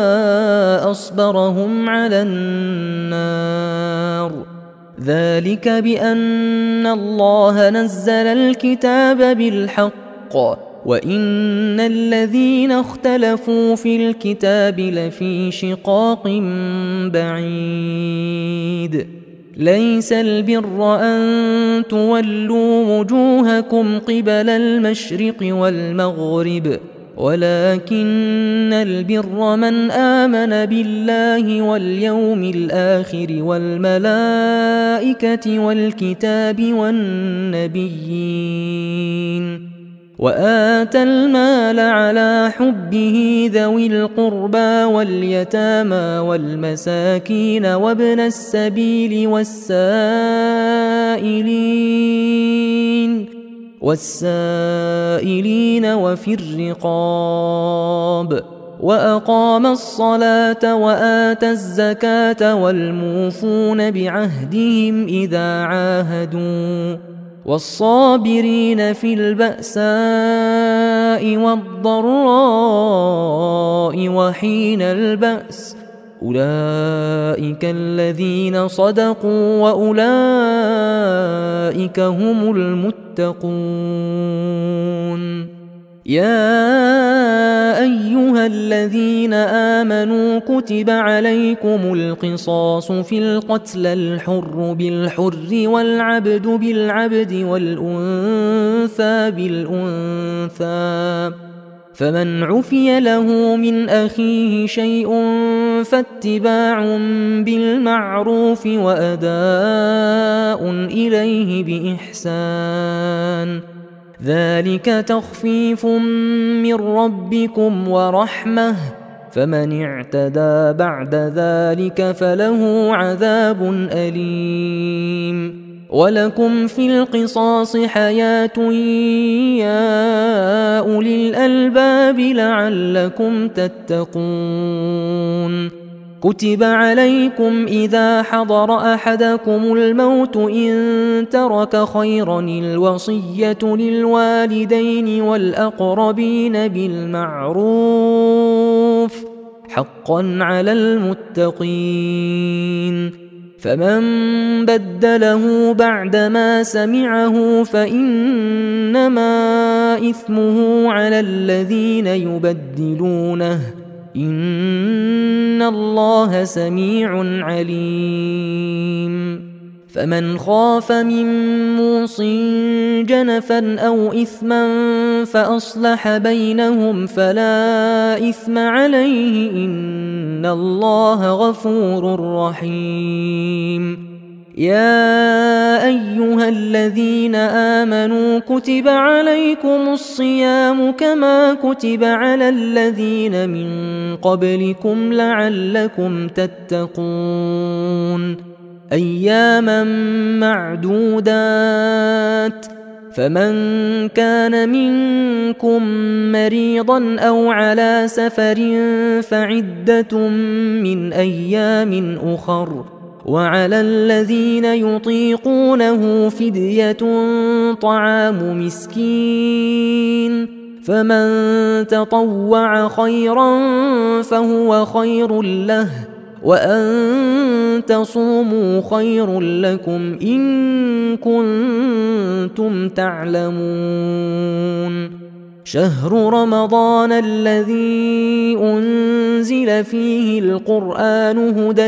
أصبرهم على النار ذلك بأن الله نزل الكتاب بالحق وإن الذين اختلفوا في الكتاب لفي شقاق بعيد ليس البر أن تولوا وجوهكم قبل المشرق والمغرب ولكن البر من آمن بالله واليوم الآخر والملائكة والكتاب والنبيين وآتى المال على حبه ذوي القربى واليتامى والمساكين وابن السبيل والسائلين وفي الرقاب وأقام الصلاة وآتى الزكاة والموفون بعهدهم إذا عاهدوا والصابرين في البأساء والضراء وحين البأس أولئك الذين صدقوا وأولئك هم المتقون يا أيها الذين آمنوا كتب عليكم القصاص في القتل الحر بالحر والعبد بالعبد والأنثى بالأنثى فمن عفي له من أخيه شيء فاتباع بالمعروف وأداء إليه بإحسان ذلك تخفيف من ربكم ورحمة فمن اعتدى بعد ذلك فله عذاب أليم ولكم في القصاص حياة يا أولي الألباب لعلكم تتقون كتب عليكم إذا حضر أحدكم الموت إن ترك خيرا الوصية للوالدين والأقربين بالمعروف حقا على المتقين فمن بدله بعدما سمعه فإنما إثمه على الذين يبدلونه إن الله سميع عليم فمن خاف من موص جنفا أو إثما فأصلح بينهم فلا إثم عليه إن الله غفور رحيم. يا أيها الذين آمنوا كتب عليكم الصيام كما كتب على الذين من قبلكم لعلكم تتقون أياما معدودات فمن كان منكم مريضا أو على سفر فعدة من أيام أخر وعلى الذين يطيقونه فدية طعام مسكين فمن تطوع خيرا فهو خير له وأن تصوموا خير لكم إن كنتم تعلمون. شهر رمضان الذي أنزل فيه القرآن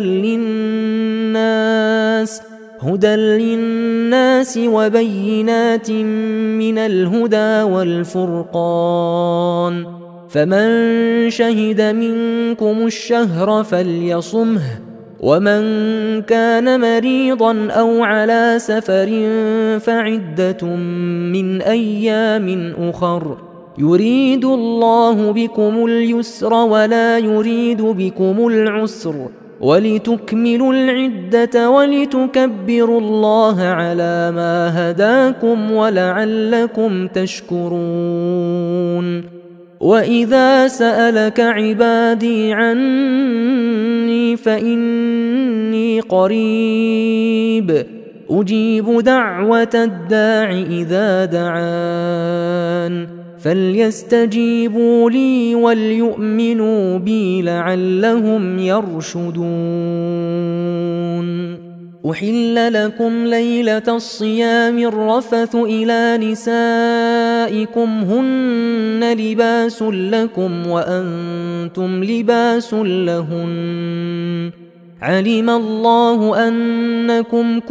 هدى للناس وبينات من الهدى والفرقان فمن شهد منكم الشهر فليصمه ومن كان مريضا أو على سفر فعدة من أيام أخر يريد الله بكم اليسر ولا يريد بكم العسر ولتكملوا العدة ولتكبروا الله على ما هداكم ولعلكم تشكرون. وإذا سألك عبادي عني فإني قريب أجيب دعوة الداع إذا دعان فليستجيبوا لي وليؤمنوا بي لعلهم يرشدون. أحل لكم ليلة الصيام الرفث إلى نسائكم هن لباس لكم وأنتم لباس لهن علم الله أنكم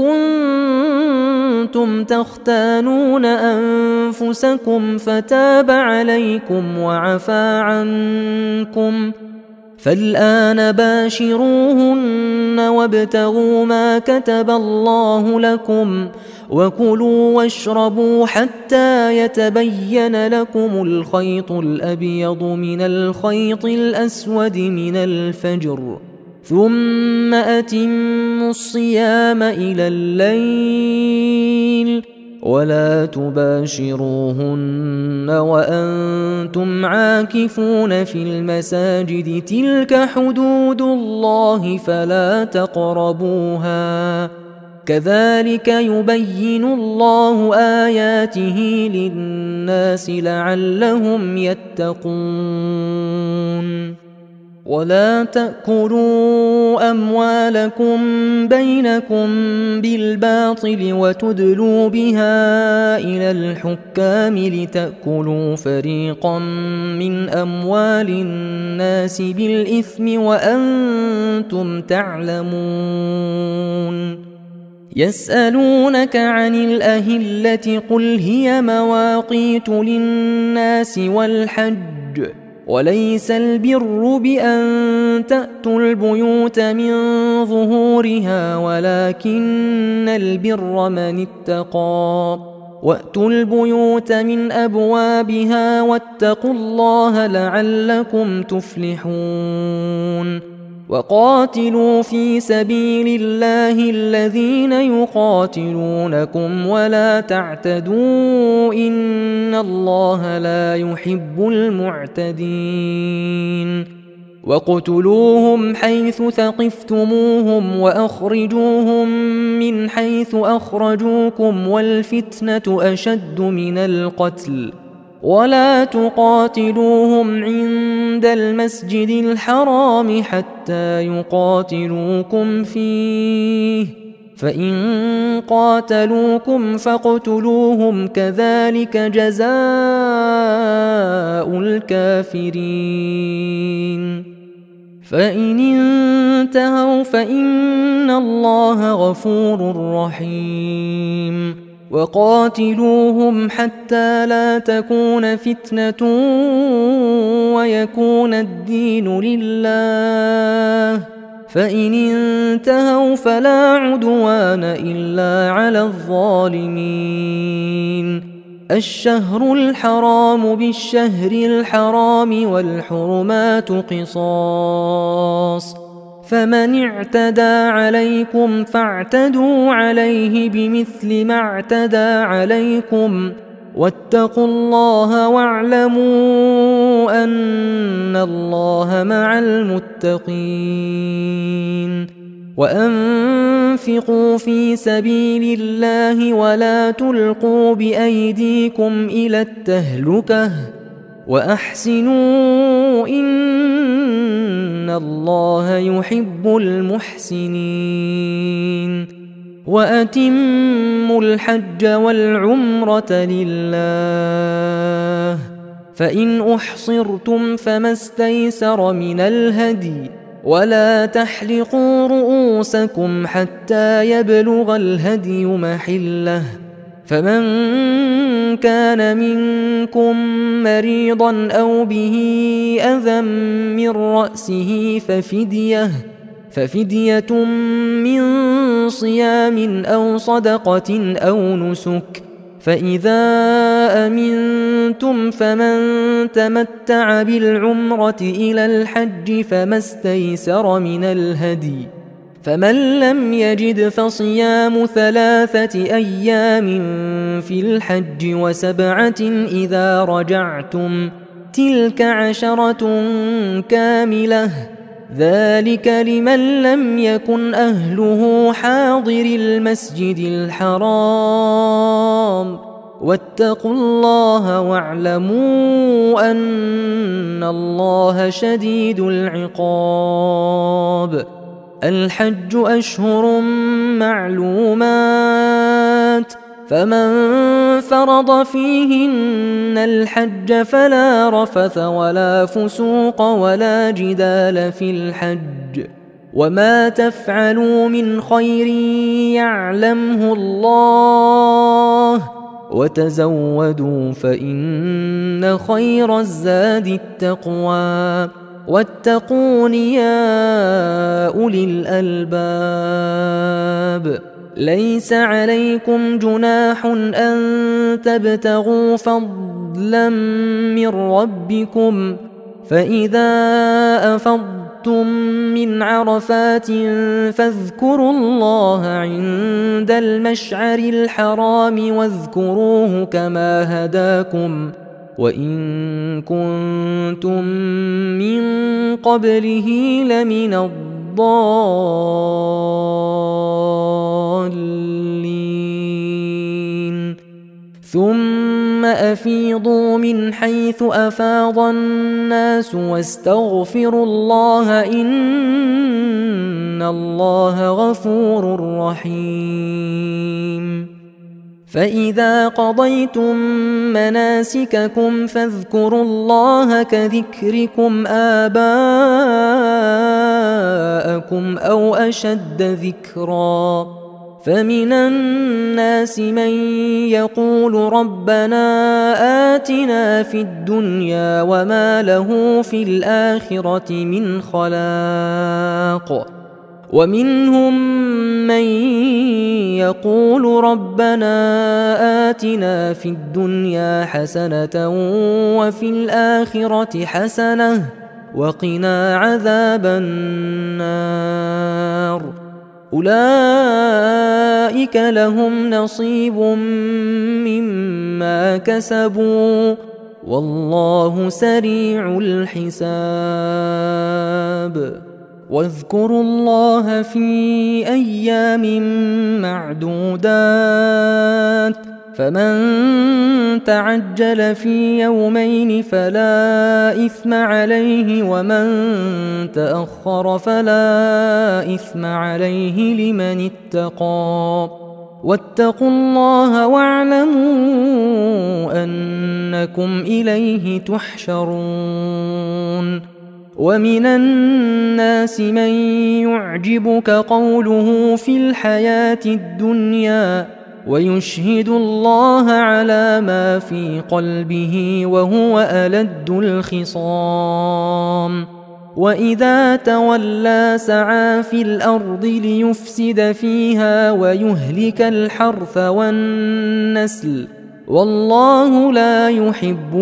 كنتم تختانون أنفسكم فتاب عليكم وعفى عنكم فالآن باشروهن وابتغوا ما كتب الله لكم وكلوا واشربوا حتى يتبين لكم الخيط الأبيض من الخيط الأسود من الفجر ثم أتموا الصيام إلى الليل ولا تباشروهن وأنتم عاكفون في المساجد تلك حدود الله فلا تقربوها كذلك يبين الله آياته للناس لعلهم يتقون. ولا تأكلوا أموالكم بينكم بالباطل وتدلوا بها إلى الحكام لتأكلوا فريقا من أموال الناس بالإثم وأنتم تعلمون. يسألونك عن الأهلة قل هي مواقيت للناس والحج وليس البر بأن تأتوا البيوت من ظهورها ولكن البر من اتقى وأتوا البيوت من أبوابها واتقوا الله لعلكم تفلحون. وقاتلوا في سبيل الله الذين يقاتلونكم ولا تعتدوا إن الله لا يحب المعتدين. واقتلوهم حيث ثقفتموهم وأخرجوهم من حيث أخرجوكم والفتنة أشد من القتل ولا تقاتلوهم عند المسجد الحرام حتى يقاتلوكم فيه فإن قاتلوكم فاقتلوهم كذلك جزاء الكافرين. فإن انتهوا فإن الله غفور رحيم وقاتلوهم حتى لا تكون فتنة ويكون الدين لله فإن انتهوا فلا عدوان إلا على الظالمين الشهر الحرام بالشهر الحرام والحرمات قصاص فمن اعتدى عليكم فاعتدوا عليه بمثل ما اعتدى عليكم واتقوا الله واعلموا أن الله مع المتقين وأنفقوا في سبيل الله ولا تلقوا بأيديكم إلى التهلكة وأحسنوا إن الله يحب المحسنين وأتموا الحج والعمرة لله فإن أحصرتم فما استيسر من الهدي ولا تحلقوا رؤوسكم حتى يبلغ الهدي محله فمن كان منكم مريضا أو به أذى من رأسه ففدية من صيام أو صدقة أو نسك فإذا أمنتم فمن تمتع بالعمرة إلى الحج فما استيسر من الهدي فمن لم يجد فصيام 3 أيام في الحج و7 إذا رجعتم تلك 10 كاملة ذلك لمن لم يكن أهله حاضر المسجد الحرام واتقوا الله واعلموا أن الله شديد العقاب الحج أشهر معلومات فمن فرض فيهن الحج فلا رفث ولا فسوق ولا جدال في الحج وما تفعلوا من خير يعلمه الله وتزودوا فإن خير الزاد التقوى واتقون يا أولي الألباب ليس عليكم جناح أن تبتغوا فضلا من ربكم فإذا أفضتم من عرفات فاذكروا الله عند المشعر الحرام واذكروه كما هداكم وإن كنتم من قبله لمن الضالين ثم أفيضوا من حيث أفاض الناس واستغفروا الله إن الله غفور رحيم فإذا قضيتم مناسككم فاذكروا الله كذكركم آباءكم أو أشد ذكرا فمن الناس من يقول ربنا آتنا في الدنيا وما له في الآخرة من خلاق ومنهم من يقول ربنا آتنا في الدنيا حسنة وفي الآخرة حسنة وقنا عذاب النار أولئك لهم نصيب مما كسبوا والله سريع الحساب واذكروا الله في أيام معدودات فمن تعجل في يومين فلا إثم عليه ومن تأخر فلا إثم عليه لمن اتقى واتقوا الله واعلموا أنكم إليه تحشرون ومن الناس من يعجبك قوله في الحياة الدنيا ويشهد الله على ما في قلبه وهو ألد الخصام وإذا تولى سعى في الأرض ليفسد فيها ويهلك الحرث والنسل والله لا يحب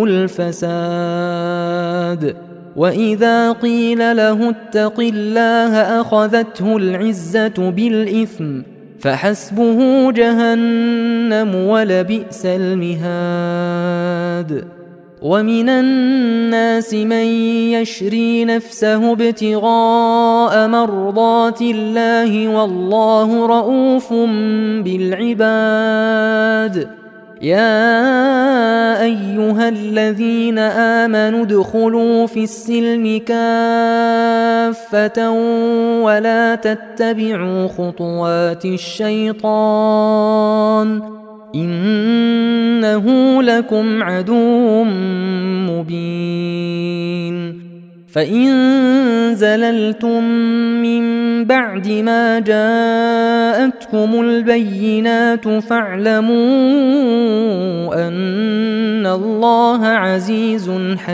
الفساد وإذا قيل له اتق الله أخذته العزة بالإثم فحسبه جهنم ولبئس المهاد ومن الناس من يشري نفسه ابتغاء مرضات الله والله رؤوف بالعباد يا أيها الذين آمنوا ادخلوا في السلم كافة ولا تتبعوا خطوات الشيطان إنه لكم عدو مبين فإن زللتم من بعد ما جاءتكم البينات فاعلموا أن الله عزيز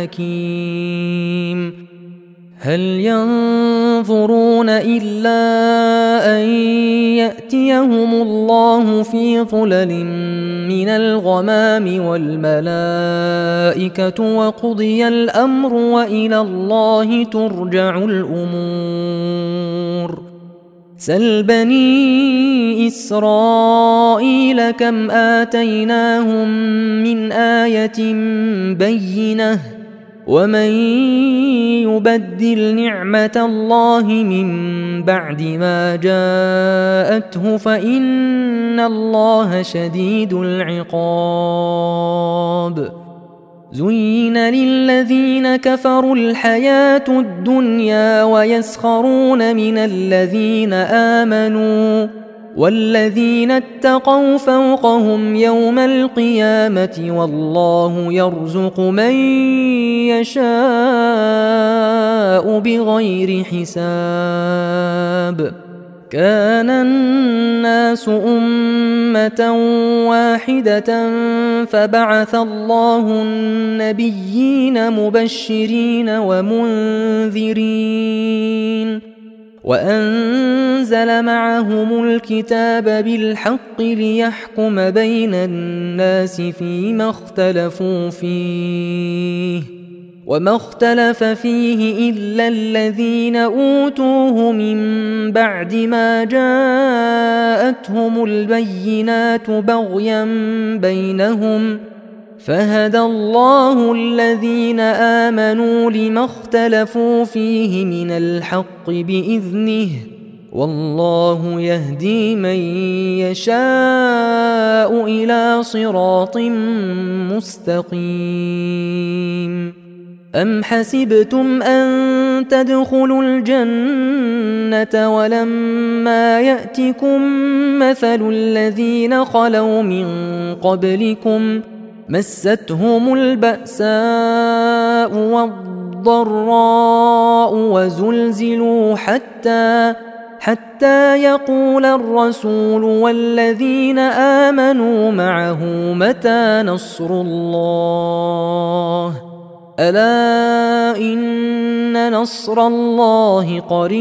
حكيم هل ينظرون إلا أن يأتيهم الله في ظلل من الغمام والملائكة وقضي الأمر وإلى الله ترجع الأمور سل بني إسرائيل كم آتيناهم من آية بينة ومن يبدل نعمة الله من بعد ما جاءته فإن الله شديد العقاب زين للذين كفروا الحياة الدنيا ويسخرون من الذين آمنوا والذين اتقوا فوقهم يوم القيامة والله يرزق من يشاء بغير حساب كان الناس أمة واحدة فبعث الله النبيين مبشرين ومنذرين وأنزل معهم الكتاب بالحق ليحكم بين الناس فيما اختلفوا فيه وما اختلف فيه إلا الذين أوتوه من بعد ما جاءتهم البينات بغيا بينهم فهدى الله الذين آمنوا لما اختلفوا فيه من الحق بإذنه والله يهدي من يشاء إلى صراط مستقيم أم حسبتم أن تدخلوا الجنة ولما يأتكم مثل الذين خلوا من قبلكم مستهم البأساء والضراء وزلزلوا حتى يقول الرسول والذين آمنوا معه متى نصر الله ألا إن نصر الله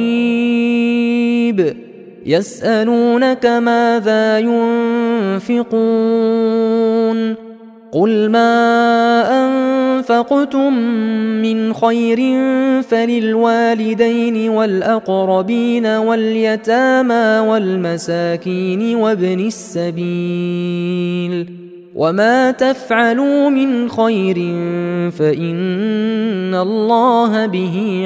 قريب يسألونك ماذا ينفقون قل ما أنفقتم من خير فللوالدين والأقربين واليتامى والمساكين وابن السبيل وما تفعلوا من خير فإن الله به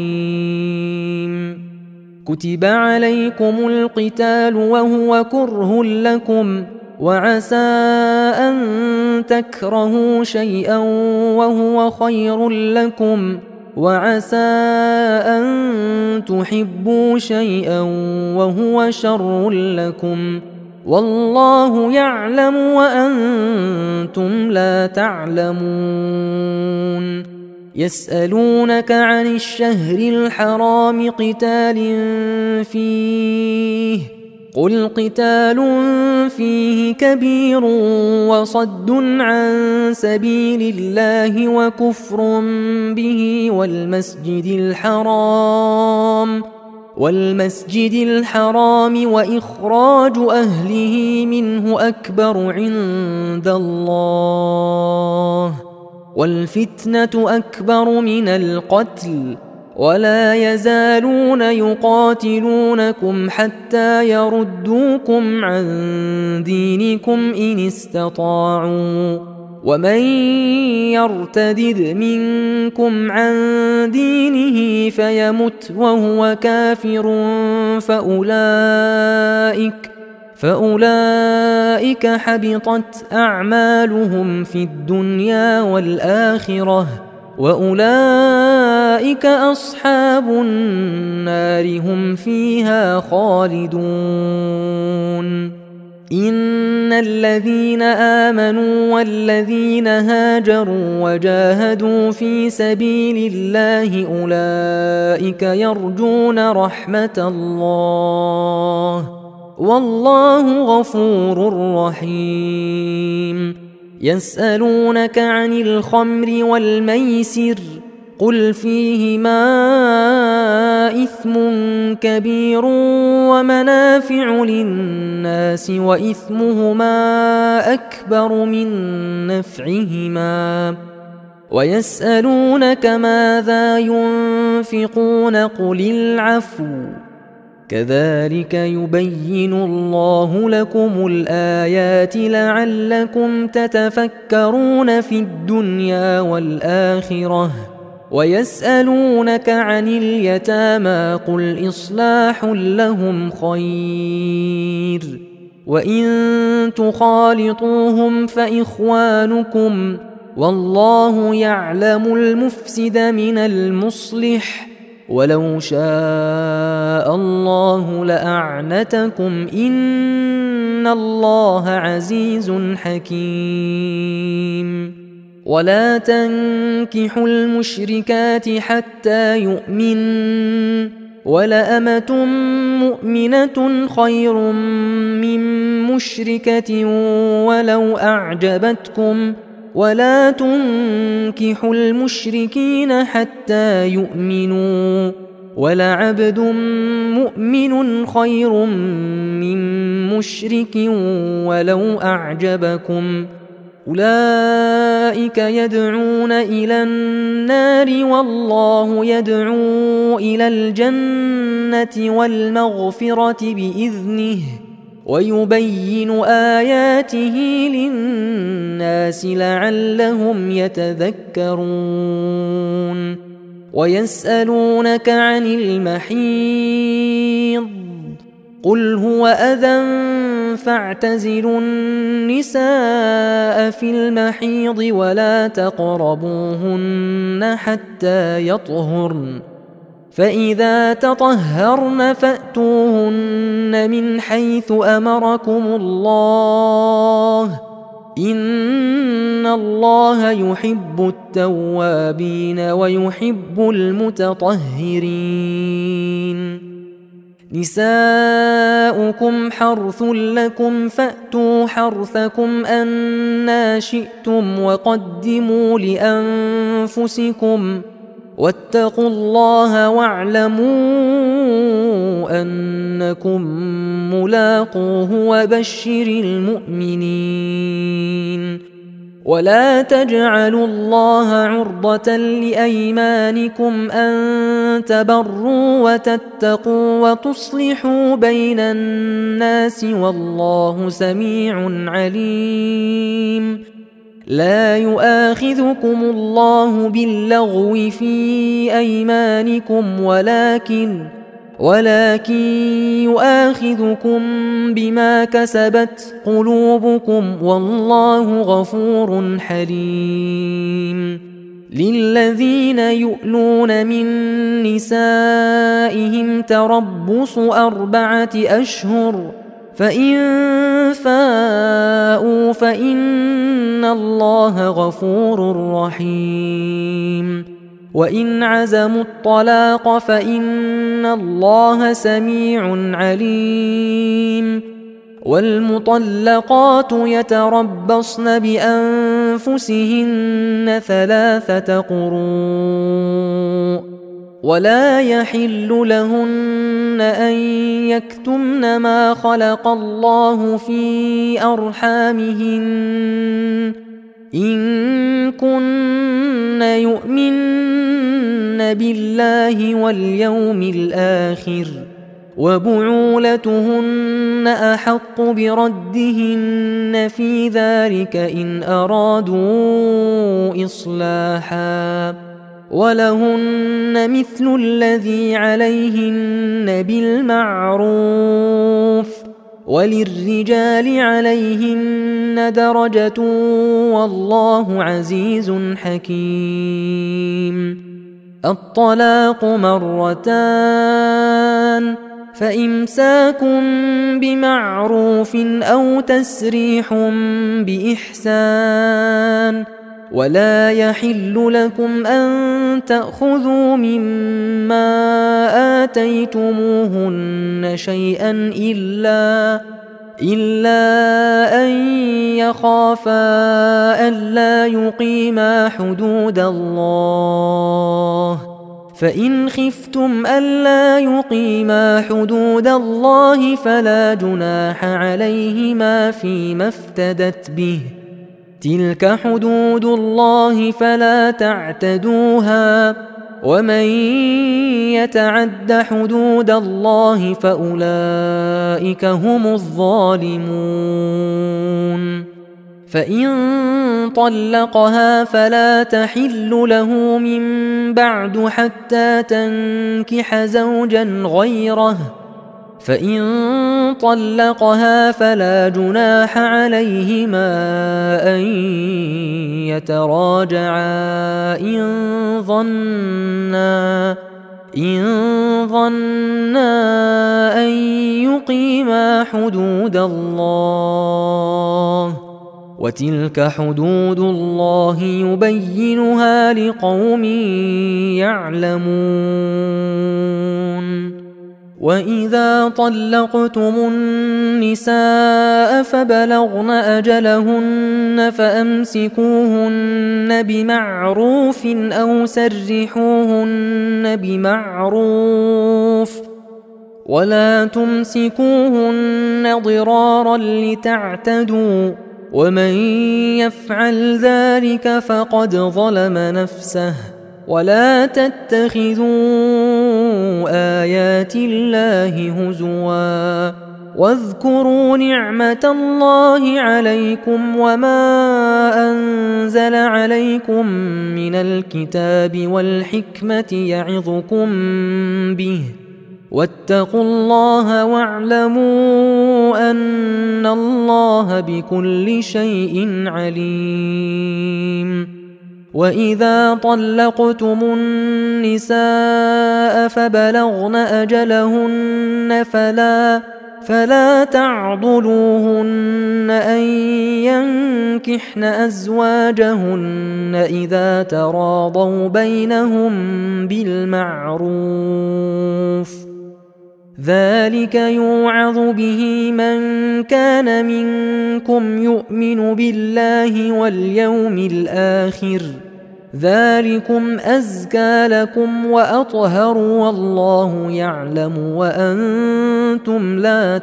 عليم كتب عليكم القتال وهو كره لكم وعسى أن تكرهوا شيئا وهو خير لكم وعسى أن تحبوا شيئا وهو شر لكم والله يعلم وأنتم لا تعلمون يسألونك عن الشهر الحرام قتال فيه قل قتال فيه كبير وصد عن سبيل الله وكفر به والمسجد الحرام وإخراج أهله منه أكبر عند الله والفتنة أكبر من القتل ولا يزالون يقاتلونكم حتى يردوكم عن دينكم إن استطاعوا ومن يرتدد منكم عن دينه فيمت وهو كافر فأولئك حبطت أعمالهم في الدنيا والآخرة وأولئك أصحاب النار هم فيها خالدون إن الذين آمنوا والذين هاجروا وجاهدوا في سبيل الله أولئك يرجون رحمة الله والله غفور رحيم يسألونك عن الخمر والميسر قل فيهما إثم كبير ومنافع للناس وإثمهما أكبر من نفعهما ويسألونك ماذا ينفقون قل العفو كذلك يبين الله لكم الآيات لعلكم تتفكرون في الدنيا والآخرة ويسألونك عن اليتامى قل إصلاح لهم خير وإن تخالطوهم فإخوانكم والله يعلم المفسد من المصلح ولو شاء الله لأعنتكم إن الله عزيز حكيم ولا تنكحوا المشركات حتى يؤمن ولأمة مؤمنة خير من مشركة ولو أعجبتكم ولا تنكحوا المشركين حتى يؤمنوا ولعبد مؤمن خير من مشرك ولو أعجبكم أولئك يدعون إلى النار والله يدعو إلى الجنة والمغفرة بإذنه ويبين آياته للناس لعلهم يتذكرون ويسألونك عن المحيض قل هو أذى فاعتزلوا النساء في المحيض ولا تقربوهن حتى يطهرن فإذا تطهرن فأتوهن من حيث أمركم الله إن الله يحب التوابين ويحب المتطهرين نساؤكم حرث لكم فأتوا حرثكم أنى شئتم وقدموا لأنفسكم واتقوا الله واعلموا أنكم ملاقوه وبشر المؤمنين ولا تجعلوا الله عرضة لأيمانكم أن تبروا وتتقوا وتصلحوا بين الناس والله سميع عليم لا يؤاخذكم الله باللغو في أيمانكم ولكن يؤاخذكم بما كسبت قلوبكم والله غفور حليم للذين يؤلون من نسائهم تربص 4 أشهر فإن فاءوا فإن الله غفور رحيم وإن عزموا الطلاق فإن الله سميع عليم والمطلقات يتربصن بأنفسهن 3 قروء ولا يحل لهن أن يكتمن ما خلق الله في أرحامهن إن كن يؤمن بالله واليوم الآخر وبعولتهن أحق بردهن في ذلك إن أرادوا إصلاحا ولهن مثل الذي عليهن بالمعروف وللرجال عليهن درجة والله عزيز حكيم. الطلاق 2 فإمساك بمعروف أو تسريح بإحسان ولا يحل لكم أن تأخذوا مما آتيتموهن شيئا إلا أن يخافا ألا يقيما حدود الله فإن خفتم ألا يقيما حدود الله فلا جناح عليهما فيما افتدت به تلك حدود الله فلا تعتدوها ومن يتعد حدود الله فأولئك هم الظالمون. فإن طلقها فلا تحل له من بعد حتى تنكح زوجا غيره فإن طلقها فلا جناح عليهما أن يتراجعا إن ظنا أن يقيما حدود الله وتلك حدود الله يبينها لقوم يعلمون. وإذا طلقتم النساء فبلغن أجلهن فأمسكوهن بمعروف أو سرحوهن بمعروف ولا تمسكوهن ضرارا لتعتدوا ومن يفعل ذلك فقد ظلم نفسه ولا تتخذوا آيات الله هزوا واذكروا نعمة الله عليكم وما أنزل عليكم من الكتاب والحكمة يعظكم به واتقوا الله واعلموا أن الله بكل شيء عليم. وإذا طلقتم النساء فبلغن أجلهن فلا تعضلوهن أن ينكحن أزواجهن إذا تراضوا بينهم بالمعروف ذلك يوعظ به من كان منكم يؤمن بالله واليوم الآخر ذلكم أزكى لكم وأطهر والله يعلم وأنتم لا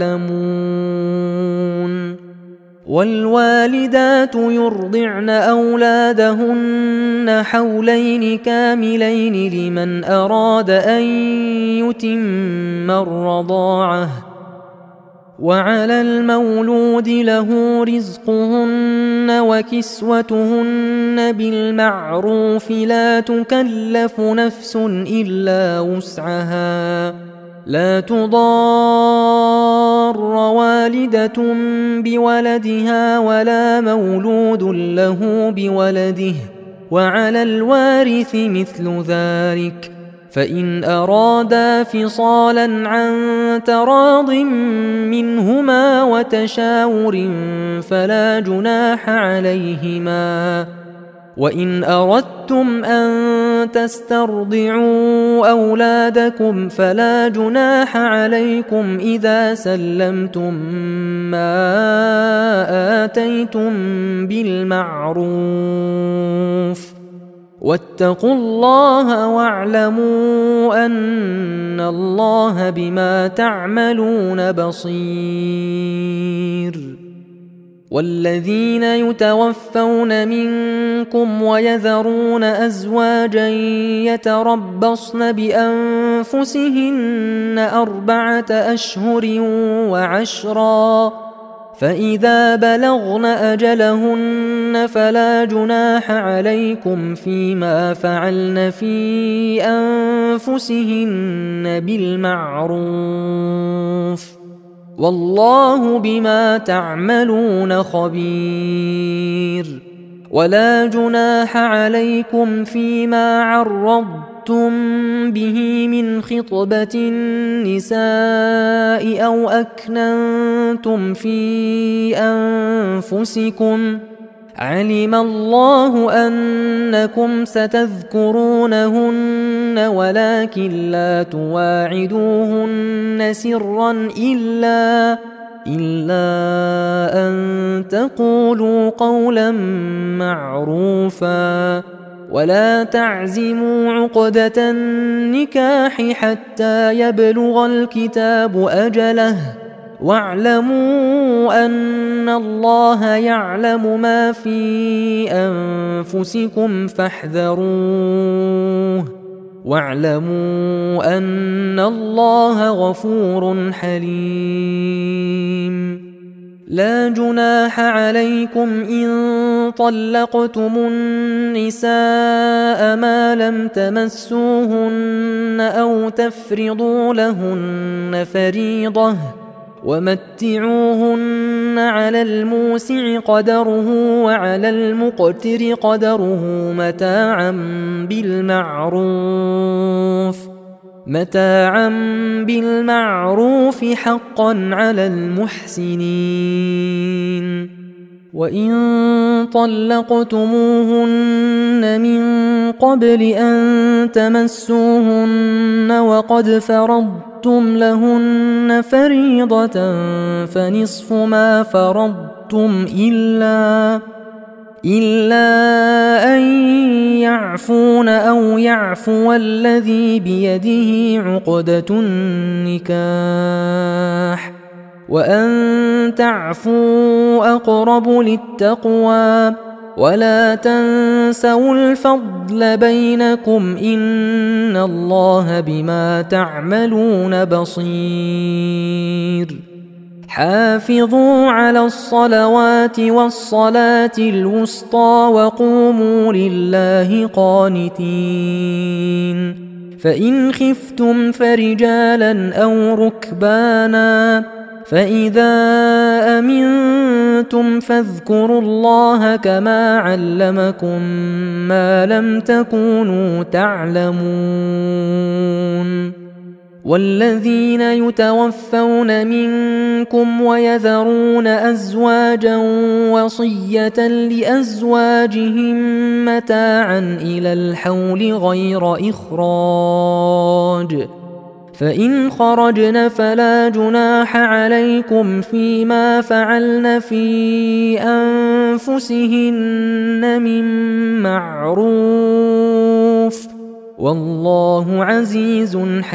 تعلمون. والوالدات يرضعن أولادهن حولين كاملين لمن أراد أن يتم الرضاعة وعلى المولود له رزقهن وكسوتهن بالمعروف لا تكلف نفس إلا وسعها لا تضار والدة بولدها ولا مولود له بولده وعلى الوارث مثل ذلك فإن أرادا فصالا عن تراض منهما وتشاور فلا جناح عليهما. وإن أردتم أن تسترضعوا أولادكم فلا جناح عليكم إذا سلمتم ما آتيتم بالمعروف واتقوا الله واعلموا أن الله بما تعملون بصير. والذين يتوفون منكم ويذرون أزواجا يتربصن بأنفسهن 4 أشهر وعشرا فإذا بلغن أجلهن فلا جناح عليكم فيما فعلن في أنفسهن بالمعروف والله بما تعملون خبير. ولا جناح عليكم فيما عرضتم به من خطبة النساء أو أكننتم في أنفسكم علم الله أنكم ستذكرونهن ولكن لا تواعدوهن سرا إلا أن تقولوا قولا معروفا ولا تعزموا عقدة النكاح حتى يبلغ الكتاب أجله واعلموا أن الله يعلم ما في أنفسكم فاحذروه واعلموا أن الله غفور حليم. لا جناح عليكم إن طلقتم النساء ما لم تمسوهن أو تفرضوا لهن فريضة ومتعوهن على الموسع قدره وعلى المقتر قدره متاعا بالمعروف حقا على المحسنين. وإن طلقتموهن من قبل أن تمسوهن وقد فرضتم لهن فريضة فنصف ما فرضتم إلا أن يعفون أو يعفو الذي بيده عقدة النكاح وأن تعفوا أقرب للتقوى ولا تنسوا الفضل بينكم إن الله بما تعملون بصير. حافظوا على الصلوات والصلاة الوسطى وقوموا لله قانتين. فإن خفتم فرجالا أو ركبانا فإذا أمنتم فاذكروا الله كما علمكم ما لم تكونوا تعلمون. والذين يتوفون منكم ويذرون أزواجا وصية لأزواجهم متاعا إلى الحول غير إخراج فإن خرجن فلا جناح عليكم فيما فعلن في أنفسهن من معروف والله عزيز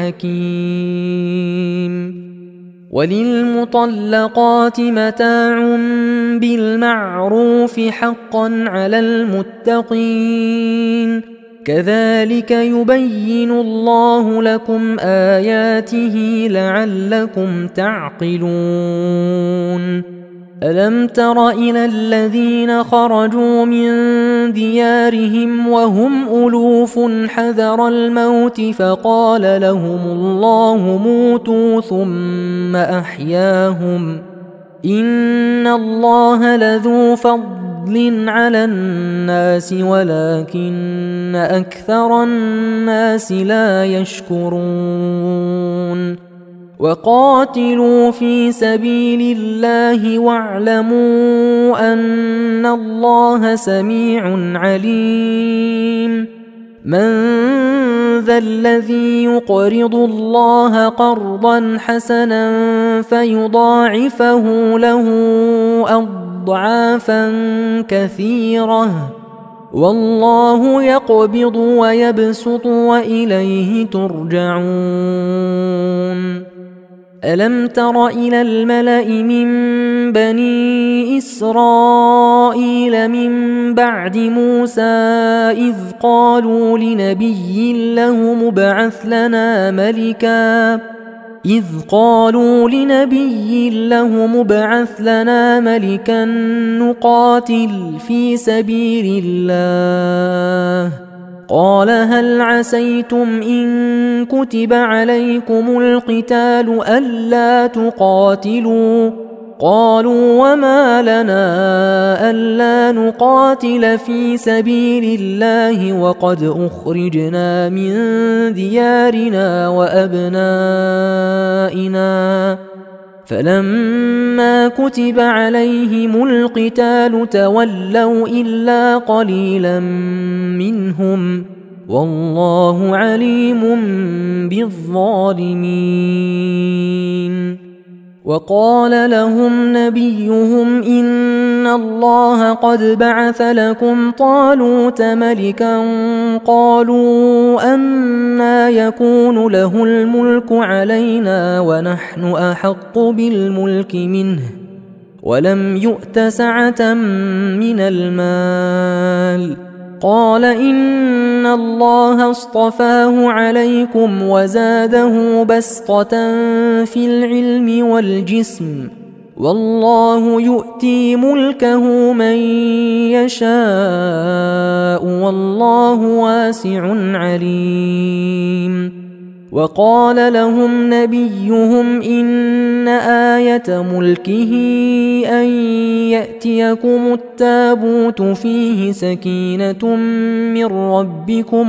حكيم. وللمطلقات متاع بالمعروف حقا على المتقين كذلك يبين الله لكم آياته لعلكم تعقلون. ألم تر إلى الذين خرجوا من ديارهم وهم ألوف حذر الموت فقال لهم الله موتوا ثم أحياهم إن الله لذو فضل على الناس ولكن أكثر الناس لا يشكرون. وقاتلوا في سبيل الله واعلموا أن الله سميع عليم. من ذا الذي يقرض الله قرضا حسنا فيضاعفه له أضعافا كثيرة والله يقبض ويبسط وإليه ترجعون ألم تر إلى الملأ من بني إسرائيل من بعد موسى إذ قالوا لنبي له مبعث لنا ملكا نقاتل في سبيل الله قال هل عسيتم إن كتب عليكم القتال ألا تقاتلوا قالوا وما لنا ألا نقاتل في سبيل الله وقد أخرجنا من ديارنا وأبنائنا فلما كتب عليهم القتال تولوا إلا قليلا منهم والله عليم بالظالمين وقال لهم نبيهم إن الله قد بعث لكم طالوت ملكا قالوا أنى يكون له الملك علينا ونحن أحق بالملك منه ولم يؤت سعة من المال قال إن الله اصطفاه عليكم وزاده بسطة في العلم والجسم والله يؤتي ملكه من يشاء والله واسع عليم وقال لهم نبيهم إن آية ملكه أن يأتيكم التابوت فيه سكينة من ربكم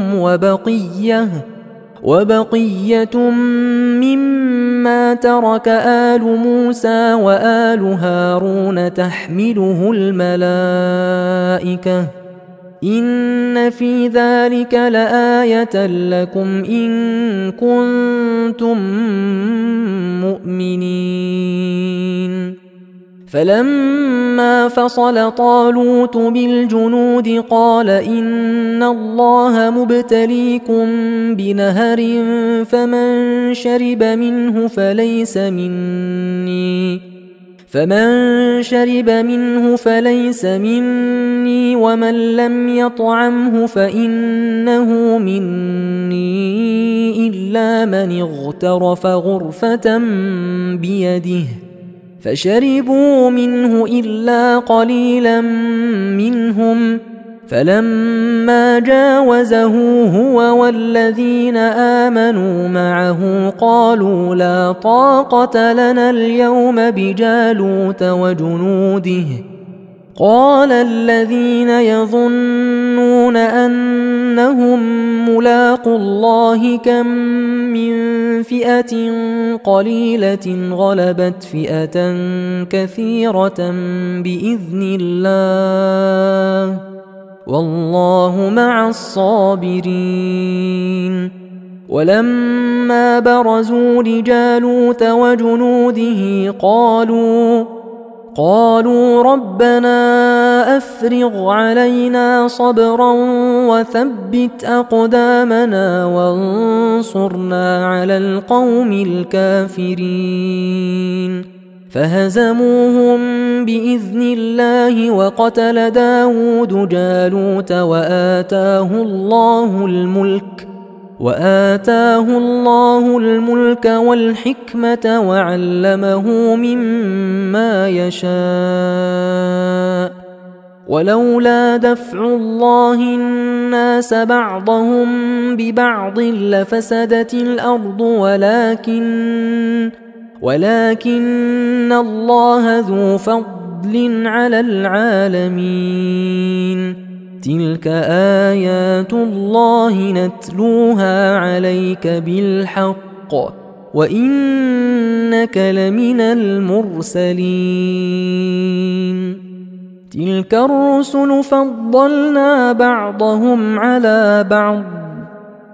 وبقية مما ترك آل موسى وآل هارون تحمله الملائكة إن في ذلك لآية لكم إن كنتم مؤمنين فلما فصل طالوت بالجنود قال إن الله مبتليكم بنهر فمن شرب منه فليس مني ومن لم يطعمه فإنه مني إلا من اغترف غرفة بيده فشربوا منه إلا قليلا منهم فلما جاوزه هو والذين آمنوا معه قالوا لا طاقة لنا اليوم بجالوت وجنوده قال الذين يظنون أنهم ملاقو الله كم من فئة قليلة غلبت فئة كثيرة بإذن الله والله مع الصابرين ولما برزوا لجالوت وجنوده قالوا ربنا أفرغ علينا صبرا وثبت أقدامنا وانصرنا على القوم الكافرين فهزموهم بإذن الله وقتل داود جالوت وآتاه الله الملك والحكمة وعلمه مما يشاء ولولا دفع الله الناس بعضهم ببعض لفسدت الأرض ولكن الله ذو فضل على العالمين تلك آيات الله نتلوها عليك بالحق وإنك لمن المرسلين تلك الرسل فضلنا بعضهم على بعض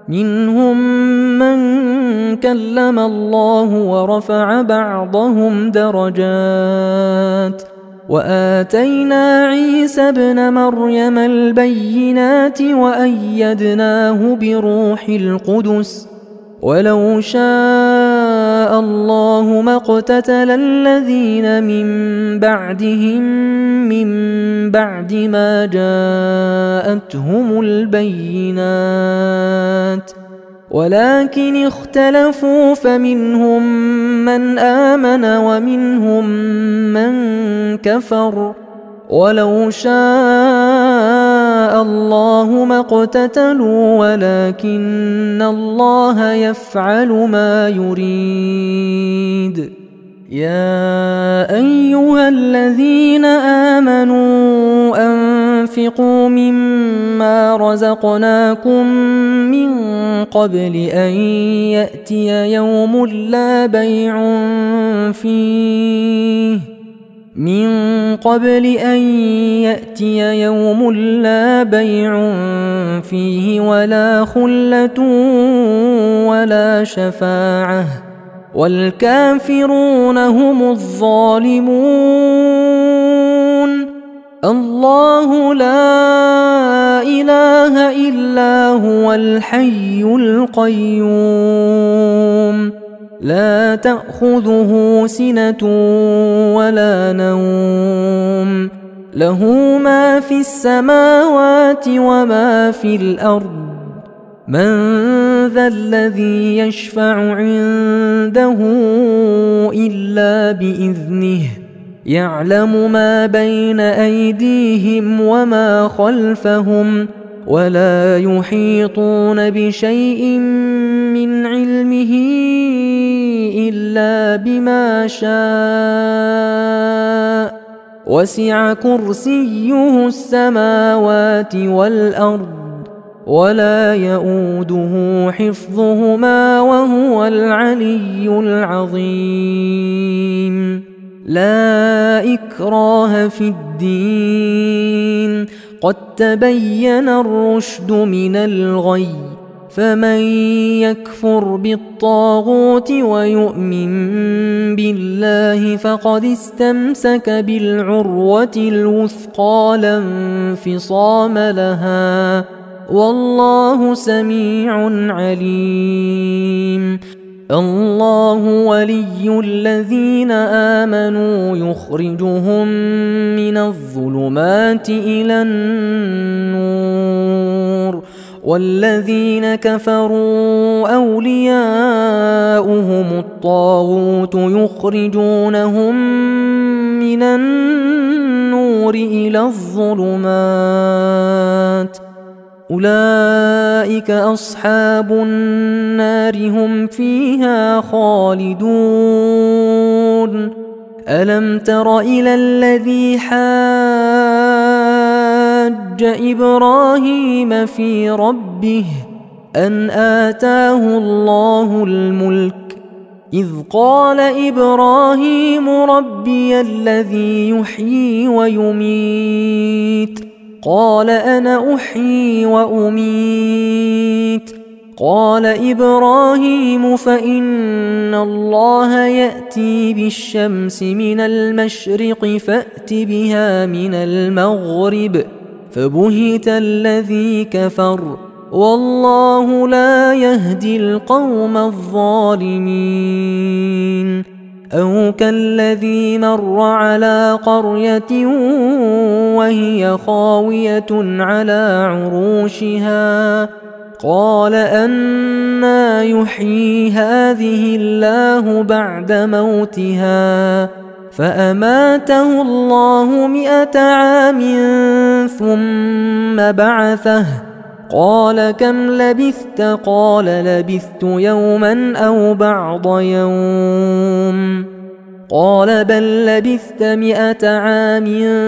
منهم من كلم الله ورفع بعضهم درجات وآتينا عيسى ابن مريم البينات وأيدناه بروح القدس ولو شاء الله ما اقتتل الذين من بعدهم من بعد ما جاءتهم البينات ولكن اختلفوا فمنهم من آمن ومنهم من كفر ولو شاء الله ما اقتتلوا ولكن الله يفعل ما يريد يا أيها الذين آمنوا أنفقوا مما رزقناكم من قبل أن يأتي يوم لا بيع فيه ولا خلة ولا شفاعة والكافرون هم الظالمون الله لا إله إلا هو الحي القيوم لا تأخذه سنة ولا نوم له ما في السماوات وما في الأرض من ذا الذي يشفع عنده إلا بإذنه يعلم ما بين أيديهم وما خلفهم ولا يحيطون بشيء من علمه إلا بما شاء وسع كرسيه السماوات والأرض ولا يؤوده حفظهما وهو العلي العظيم لا إكراه في الدين قد تبين الرشد من الغي فمن يكفر بالطاغوت ويؤمن بالله فقد استمسك بالعروة الوثقى لا انفصام لها والله سميع عليم الله ولي الذين آمنوا يخرجهم من الظلمات إلى النور والذين كفروا أولياؤهم الطاغوت يخرجونهم من النور إلى الظلمات أولئك أصحاب النار هم فيها خالدون ألم تر إلى الذي حاج إبراهيم في ربه أن آتاه الله الملك إذ قال إبراهيم ربي الذي يحيي ويميت قال أنا أحيي وأميت قال إبراهيم فإن الله يأتي بالشمس من المشرق فأت بها من المغرب فبهت الذي كفر والله لا يهدي القوم الظالمين أو كالذي مر على قرية وهي خاوية على عروشها قال أنى يحيي هذه الله بعد موتها فأماته الله 100 عام ثم بعثه قال كم لبثت قال لبثت يوما أو بعض يوم قال بل لبثت 100 عام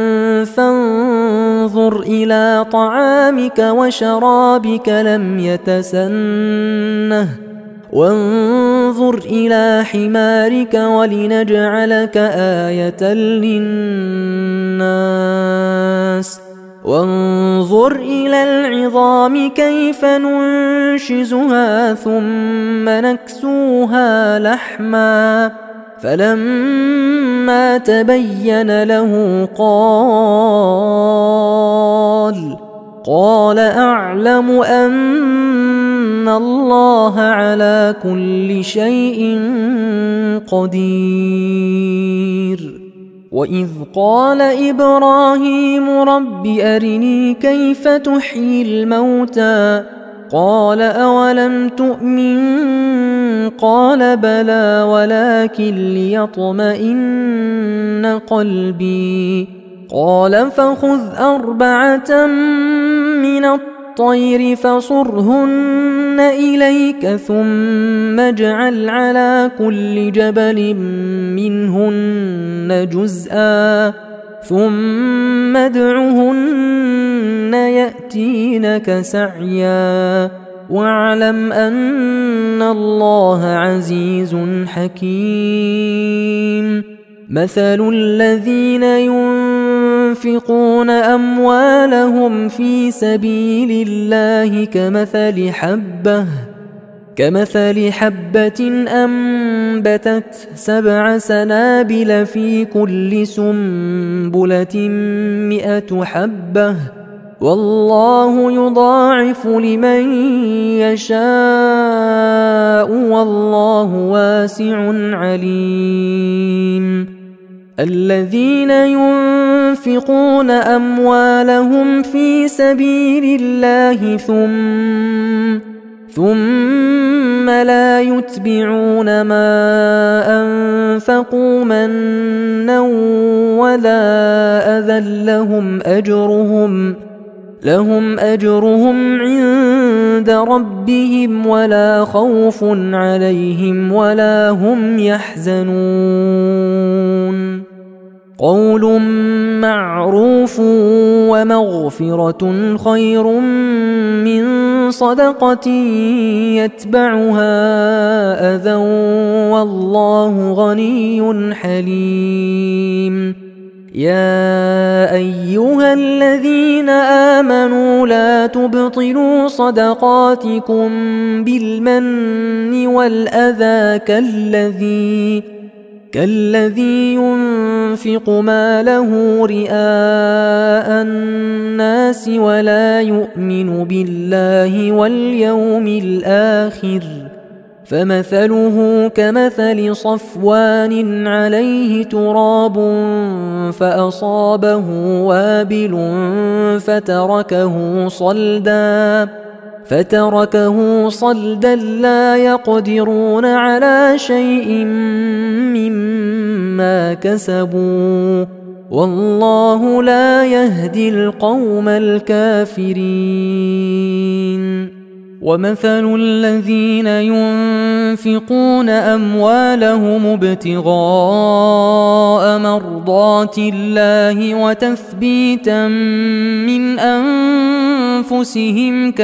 فانظر إلى طعامك وشرابك لم يتسنه وانظر إلى حمارك ولنجعلك آية للناس وانظر إلى العظام كيف ننشزها ثم نكسوها لحما فلما تبين له قال أعلم أن الله على كل شيء قدير. وإذ قال إبراهيم رب أرني كيف تحيي الموتى قال أولم تؤمن قال بلى ولكن ليطمئن قلبي قال فخذ 4 من الطير فصرهن إليك ثم اجعل على كل جبل منهن جزءا ثم ادعهن يأتينك سعيا واعلم أن الله عزيز حكيم. مثل الذين ينفقون أموالهم في سبيل الله كمثل حبة أنبتت 7 سنابل في كل سنبلة 100 حبة والله يضاعف لمن يشاء والله واسع عليم. الذين ينفقون أموالهم في سبيل الله ثم لا يتبعون ما أنفقوا منا ولا أذى لهم أجرهم عند ربهم ولا خوف عليهم ولا هم يحزنون. قول معروف ومغفرة خير من صدقة يتبعها أذى والله غني حليم. يا أيها الذين آمنوا لا تبطلوا صدقاتكم بالمن والأذى كالذي ينفق ماله رئاء الناس ولا يؤمن بالله واليوم الآخر فمثله كمثل صفوان عليه تراب فأصابه وابل فتركه صلدا لا يقدرون على شيء مما كسبوا والله لا يهدي القوم الكافرين. ومثل الذين ينفقون أموالهم ابتغاء مرضات الله وتثبيتا من أنفسهم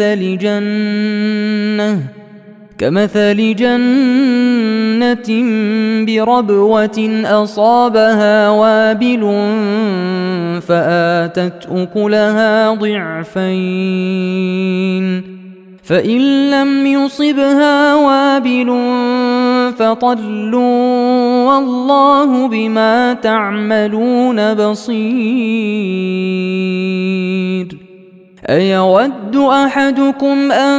كمثل جنة بربوة أصابها وابل فآتت أكلها ضعفين فإن لم يصبها وابل فطل والله بما تعملون بصير. أيود أحدكم أن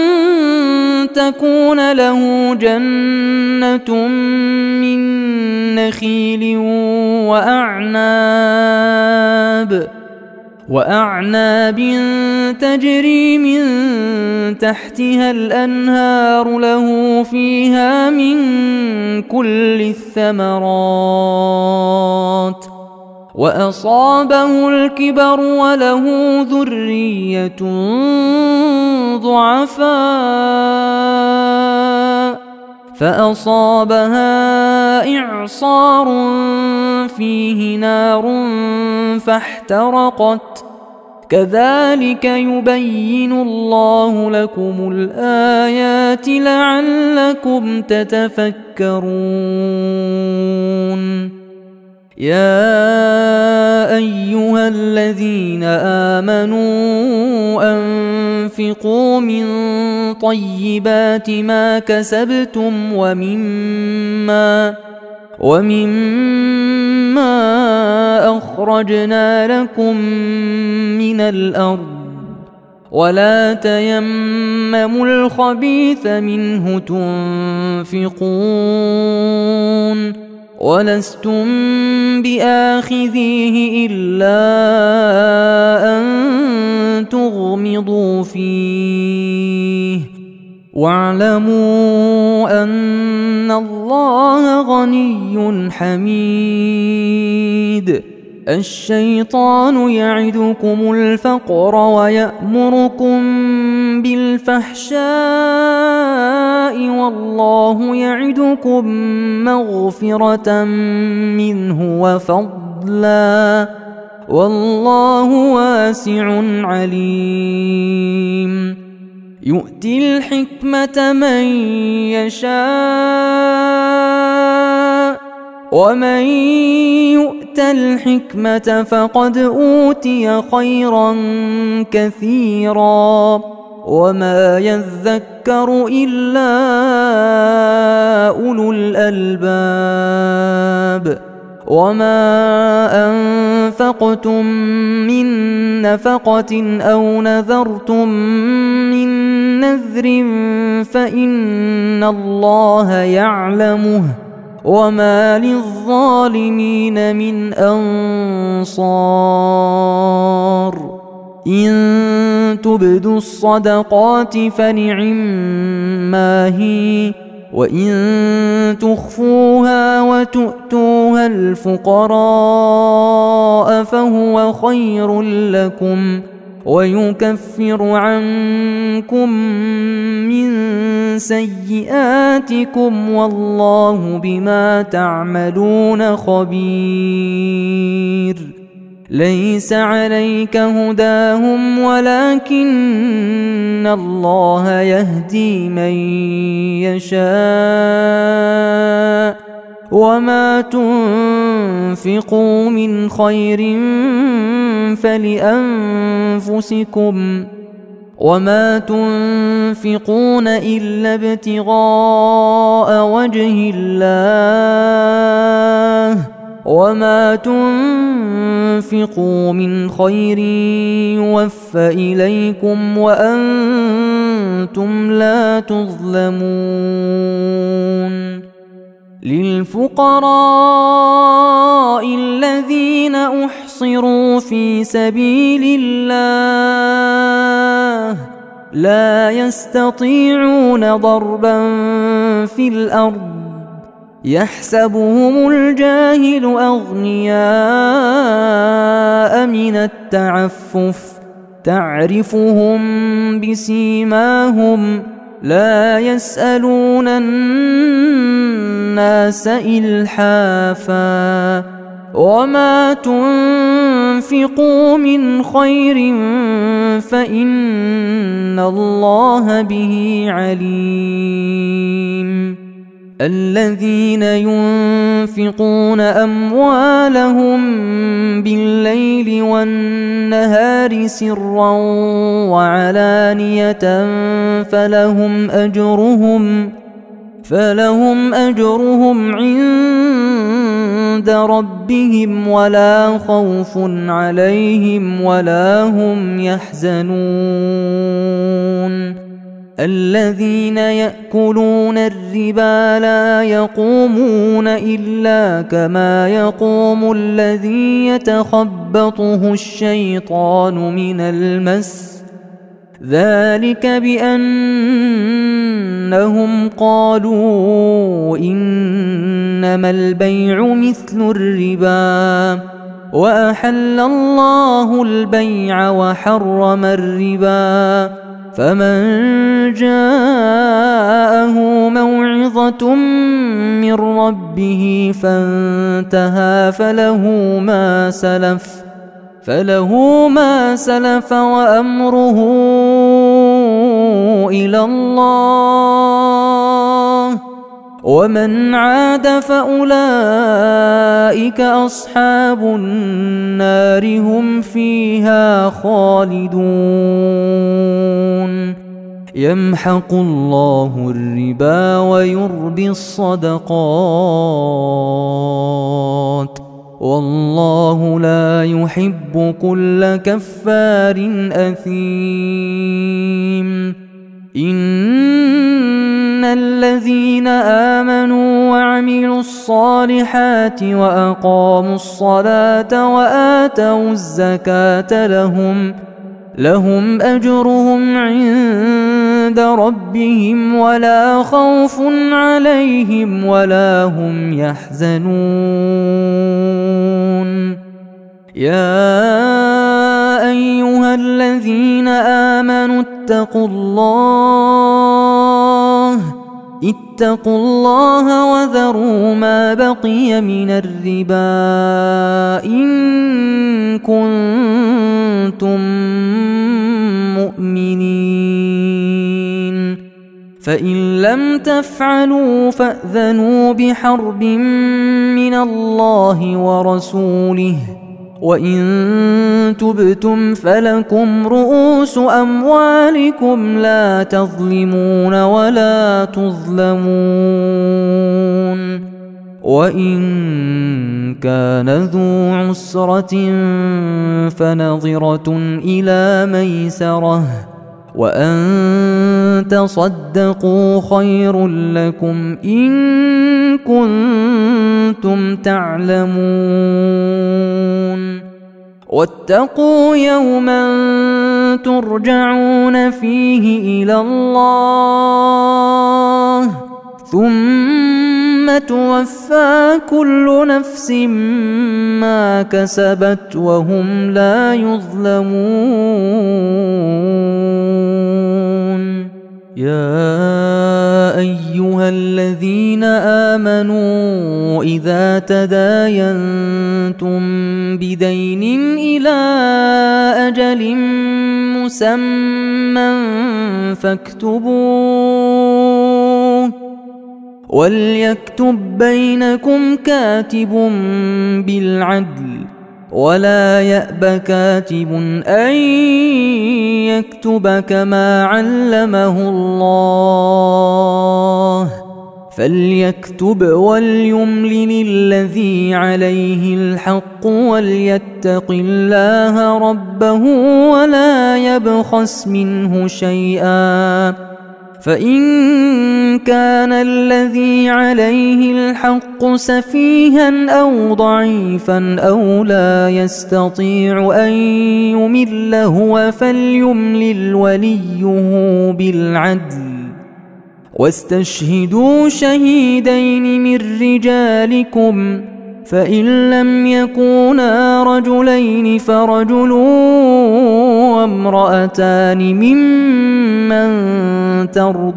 تكون له جنة من نخيل وأعناب تجري من تحتها الأنهار له فيها من كل الثمرات وأصابه الكبر وله ذرية ضعفاء فأصابها إعصار فيه نار فاحترقت كذلك يبين الله لكم الآيات لعلكم تتفكرون. يا أيها الذين آمنوا أنفقوا من طيبات ما كسبتم ومما أخرجنا لكم من الأرض ولا تيمموا الخبيث منه تنفقون ولستم بآخذيه إلا أن تغمضوا فيه واعلموا أن الله غني حميد. الشيطان يعدكم الفقر ويأمركم بالفحشاء والله يعدكم مغفرة منه وفضلا والله واسع عليم. يؤتي الحكمة من يشاء ومن يؤت الحكمة فقد أوتي خيرا كثيرا وما يذكر إلا أولو الألباب. وما أنفقتم من نفقة أو نذرتم من نذر فإن الله يعلمه وما للظالمين من أنصار. إن تبدوا الصدقات فنعما هي وإن تخفوها وتؤتوها الفقراء فهو خير لكم ويكفر عنكم من سيئاتكم والله بما تعملون خبير. ليس عليك هداهم ولكن الله يهدي من يشاء وما تنفقوا من خير فلأنفسكم وما تنفقون إلا ابتغاء وجه الله وما تنفقوا من خير يوفى إليكم وأنتم لا تظلمون. للفقراء الذين أحصروا في سبيل الله لا يستطيعون ضربا في الأرض يحسبهم الجاهل أغنياء من التعفف تعرفهم بسيماهم لا يسألون الناس إلحافا وما تنفقوا من خير فإن الله به عليم. الذين ينفقون أموالهم بالليل والنهار سرا وعلانية فلهم أجرهم عند ربهم ولا خوف عليهم ولا هم يحزنون. الذين يأكلون الربا لا يقومون إلا كما يقوم الذي يتخبطه الشيطان من المس ذلك بأنهم قالوا إنما البيع مثل الربا وأحل الله البيع وحرم الربا فمن جاءه موعظة من ربه فانتهى فله ما سلف وأمره إلى الله ومن عاد فأولئك أصحاب النار هم فيها خالدون يمحق الله الربا ويربي الصدقات والله لا يحب كل كفار أثيم إن الذين آمنوا وعملوا الصالحات وأقاموا الصلاة وآتوا الزكاة لهم أجرهم عند ربهم ولا خوف عليهم ولا هم يحزنون يا أيها الذين آمنوا اتقوا الله وذروا ما بقي من الربا إن كنتم مؤمنين فإن لم تفعلوا فأذنوا بحرب من الله ورسوله وإن تبتم فلكم رؤوس أموالكم لا تظلمون ولا تظلمون وإن كان ذو عسرة فنظرة إلى ميسرة وأن تصدقوا خير لكم إن كنتم تعلمون واتقوا يوما ترجعون فيه إلى الله ثم توفى كل نفس ما كسبت وهم لا يظلمون يا أيها الذين آمنوا إذا تداينتم بدين إلى أجل مسمى فاكتبوه وليكتب بينكم كاتب بالعدل ولا يأب كاتب أن يكتب كما علمه الله فليكتب وليملل الذي عليه الحق وليتق الله ربه ولا يبخس منه شيئا فإن كان الذي عليه الحق سفيها أو ضعيفا أو لا يستطيع أن يمل هو فليملل وليه بالعدل واستشهدوا شهيدين من رجالكم فإن لم يكونا رجلين فرجل وامرأتان ممن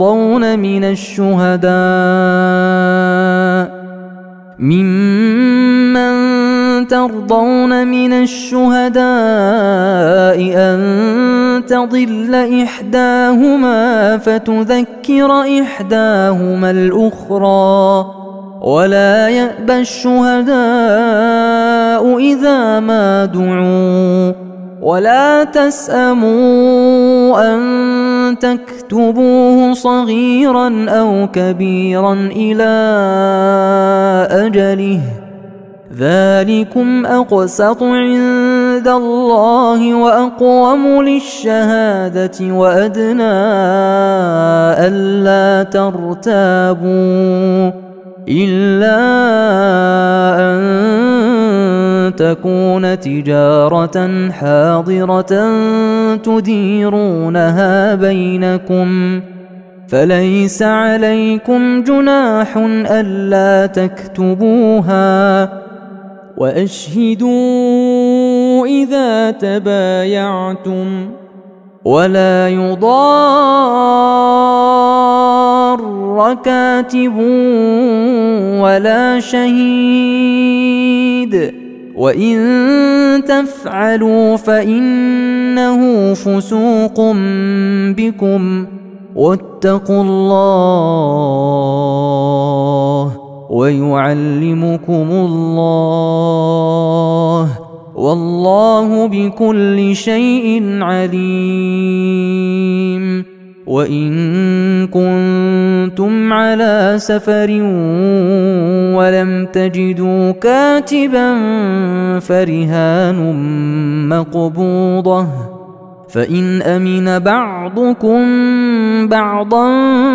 ترضون من الشهداء أن تضل إحداهما فتذكر إحداهما الأخرى ولا يأبى الشهداء إذا ما دعوا ولا تسأموا أن تكتبوه صغيرا أو كبيرا إلى أجله ذلكم أقسط عند الله وأقوم للشهادة وأدنى ألا ترتابوا إلا أن تكون تجارة حاضرة تديرونها بينكم فليس عليكم جناح ألا تكتبوها وأشهدوا إذا تبايعتم ولا يضار كاتب ولا شهيد وإن تفعلوا فإنه فسوق بكم واتقوا الله ويعلمكم الله والله بكل شيء عليم. وإن كنتم على سفر ولم تجدوا كاتبا فرهان مقبوضة، فإن أمن بعضكم بعضا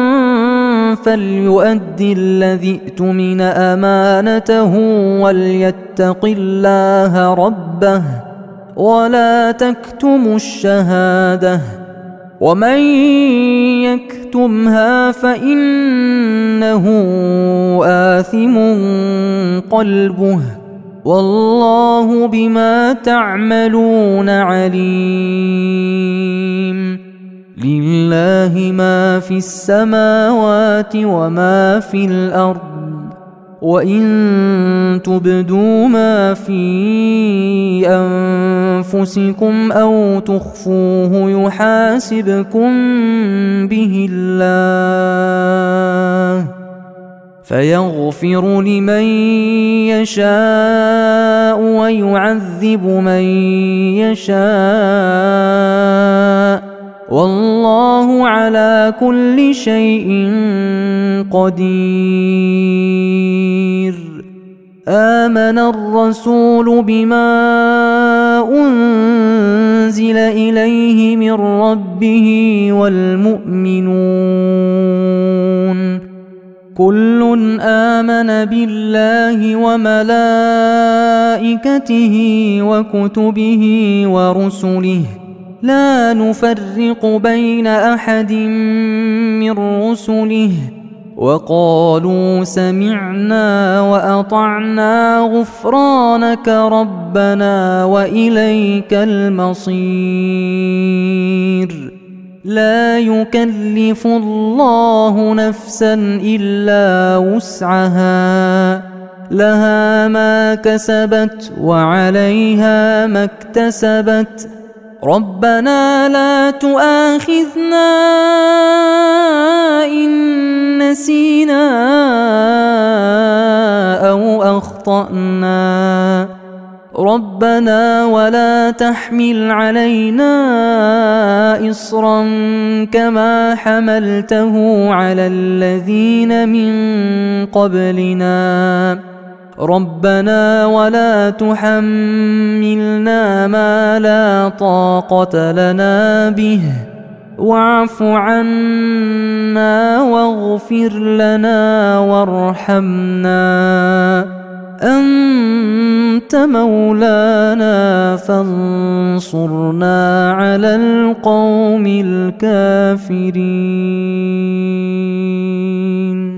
فليؤدي الذي اؤتمن أمانته وليتق الله ربه ولا تكتموا الشهادة، ومن يكتمها فإنه آثم قلبه والله بما تعملون عليم. لله ما في السماوات وما في الأرض، وإن تبدوا ما في أنفسكم أو تخفوه يحاسبكم به الله فيغفر لمن يشاء ويعذب من يشاء والله على كل شيء قدير. آمن الرسول بما أنزل إليه من ربه والمؤمنون كل آمن بالله وملائكته وكتبه ورسله لا نفرق بين أحد من رسله وقالوا سمعنا وأطعنا غفرانك ربنا وإليك المصير. لا يكلف الله نفسا إلا وسعها لها ما كسبت وعليها ما اكتسبت ربنا لا تؤاخذنا إن نسينا أو أخطأنا ربنا ولا تحمل علينا إصرا كما حملته على الذين من قبلنا ربنا ولا تحملنا ما لا طاقة لنا به واعف عنا واغفر لنا وارحمنا أنت مولانا فانصرنا على القوم الكافرين.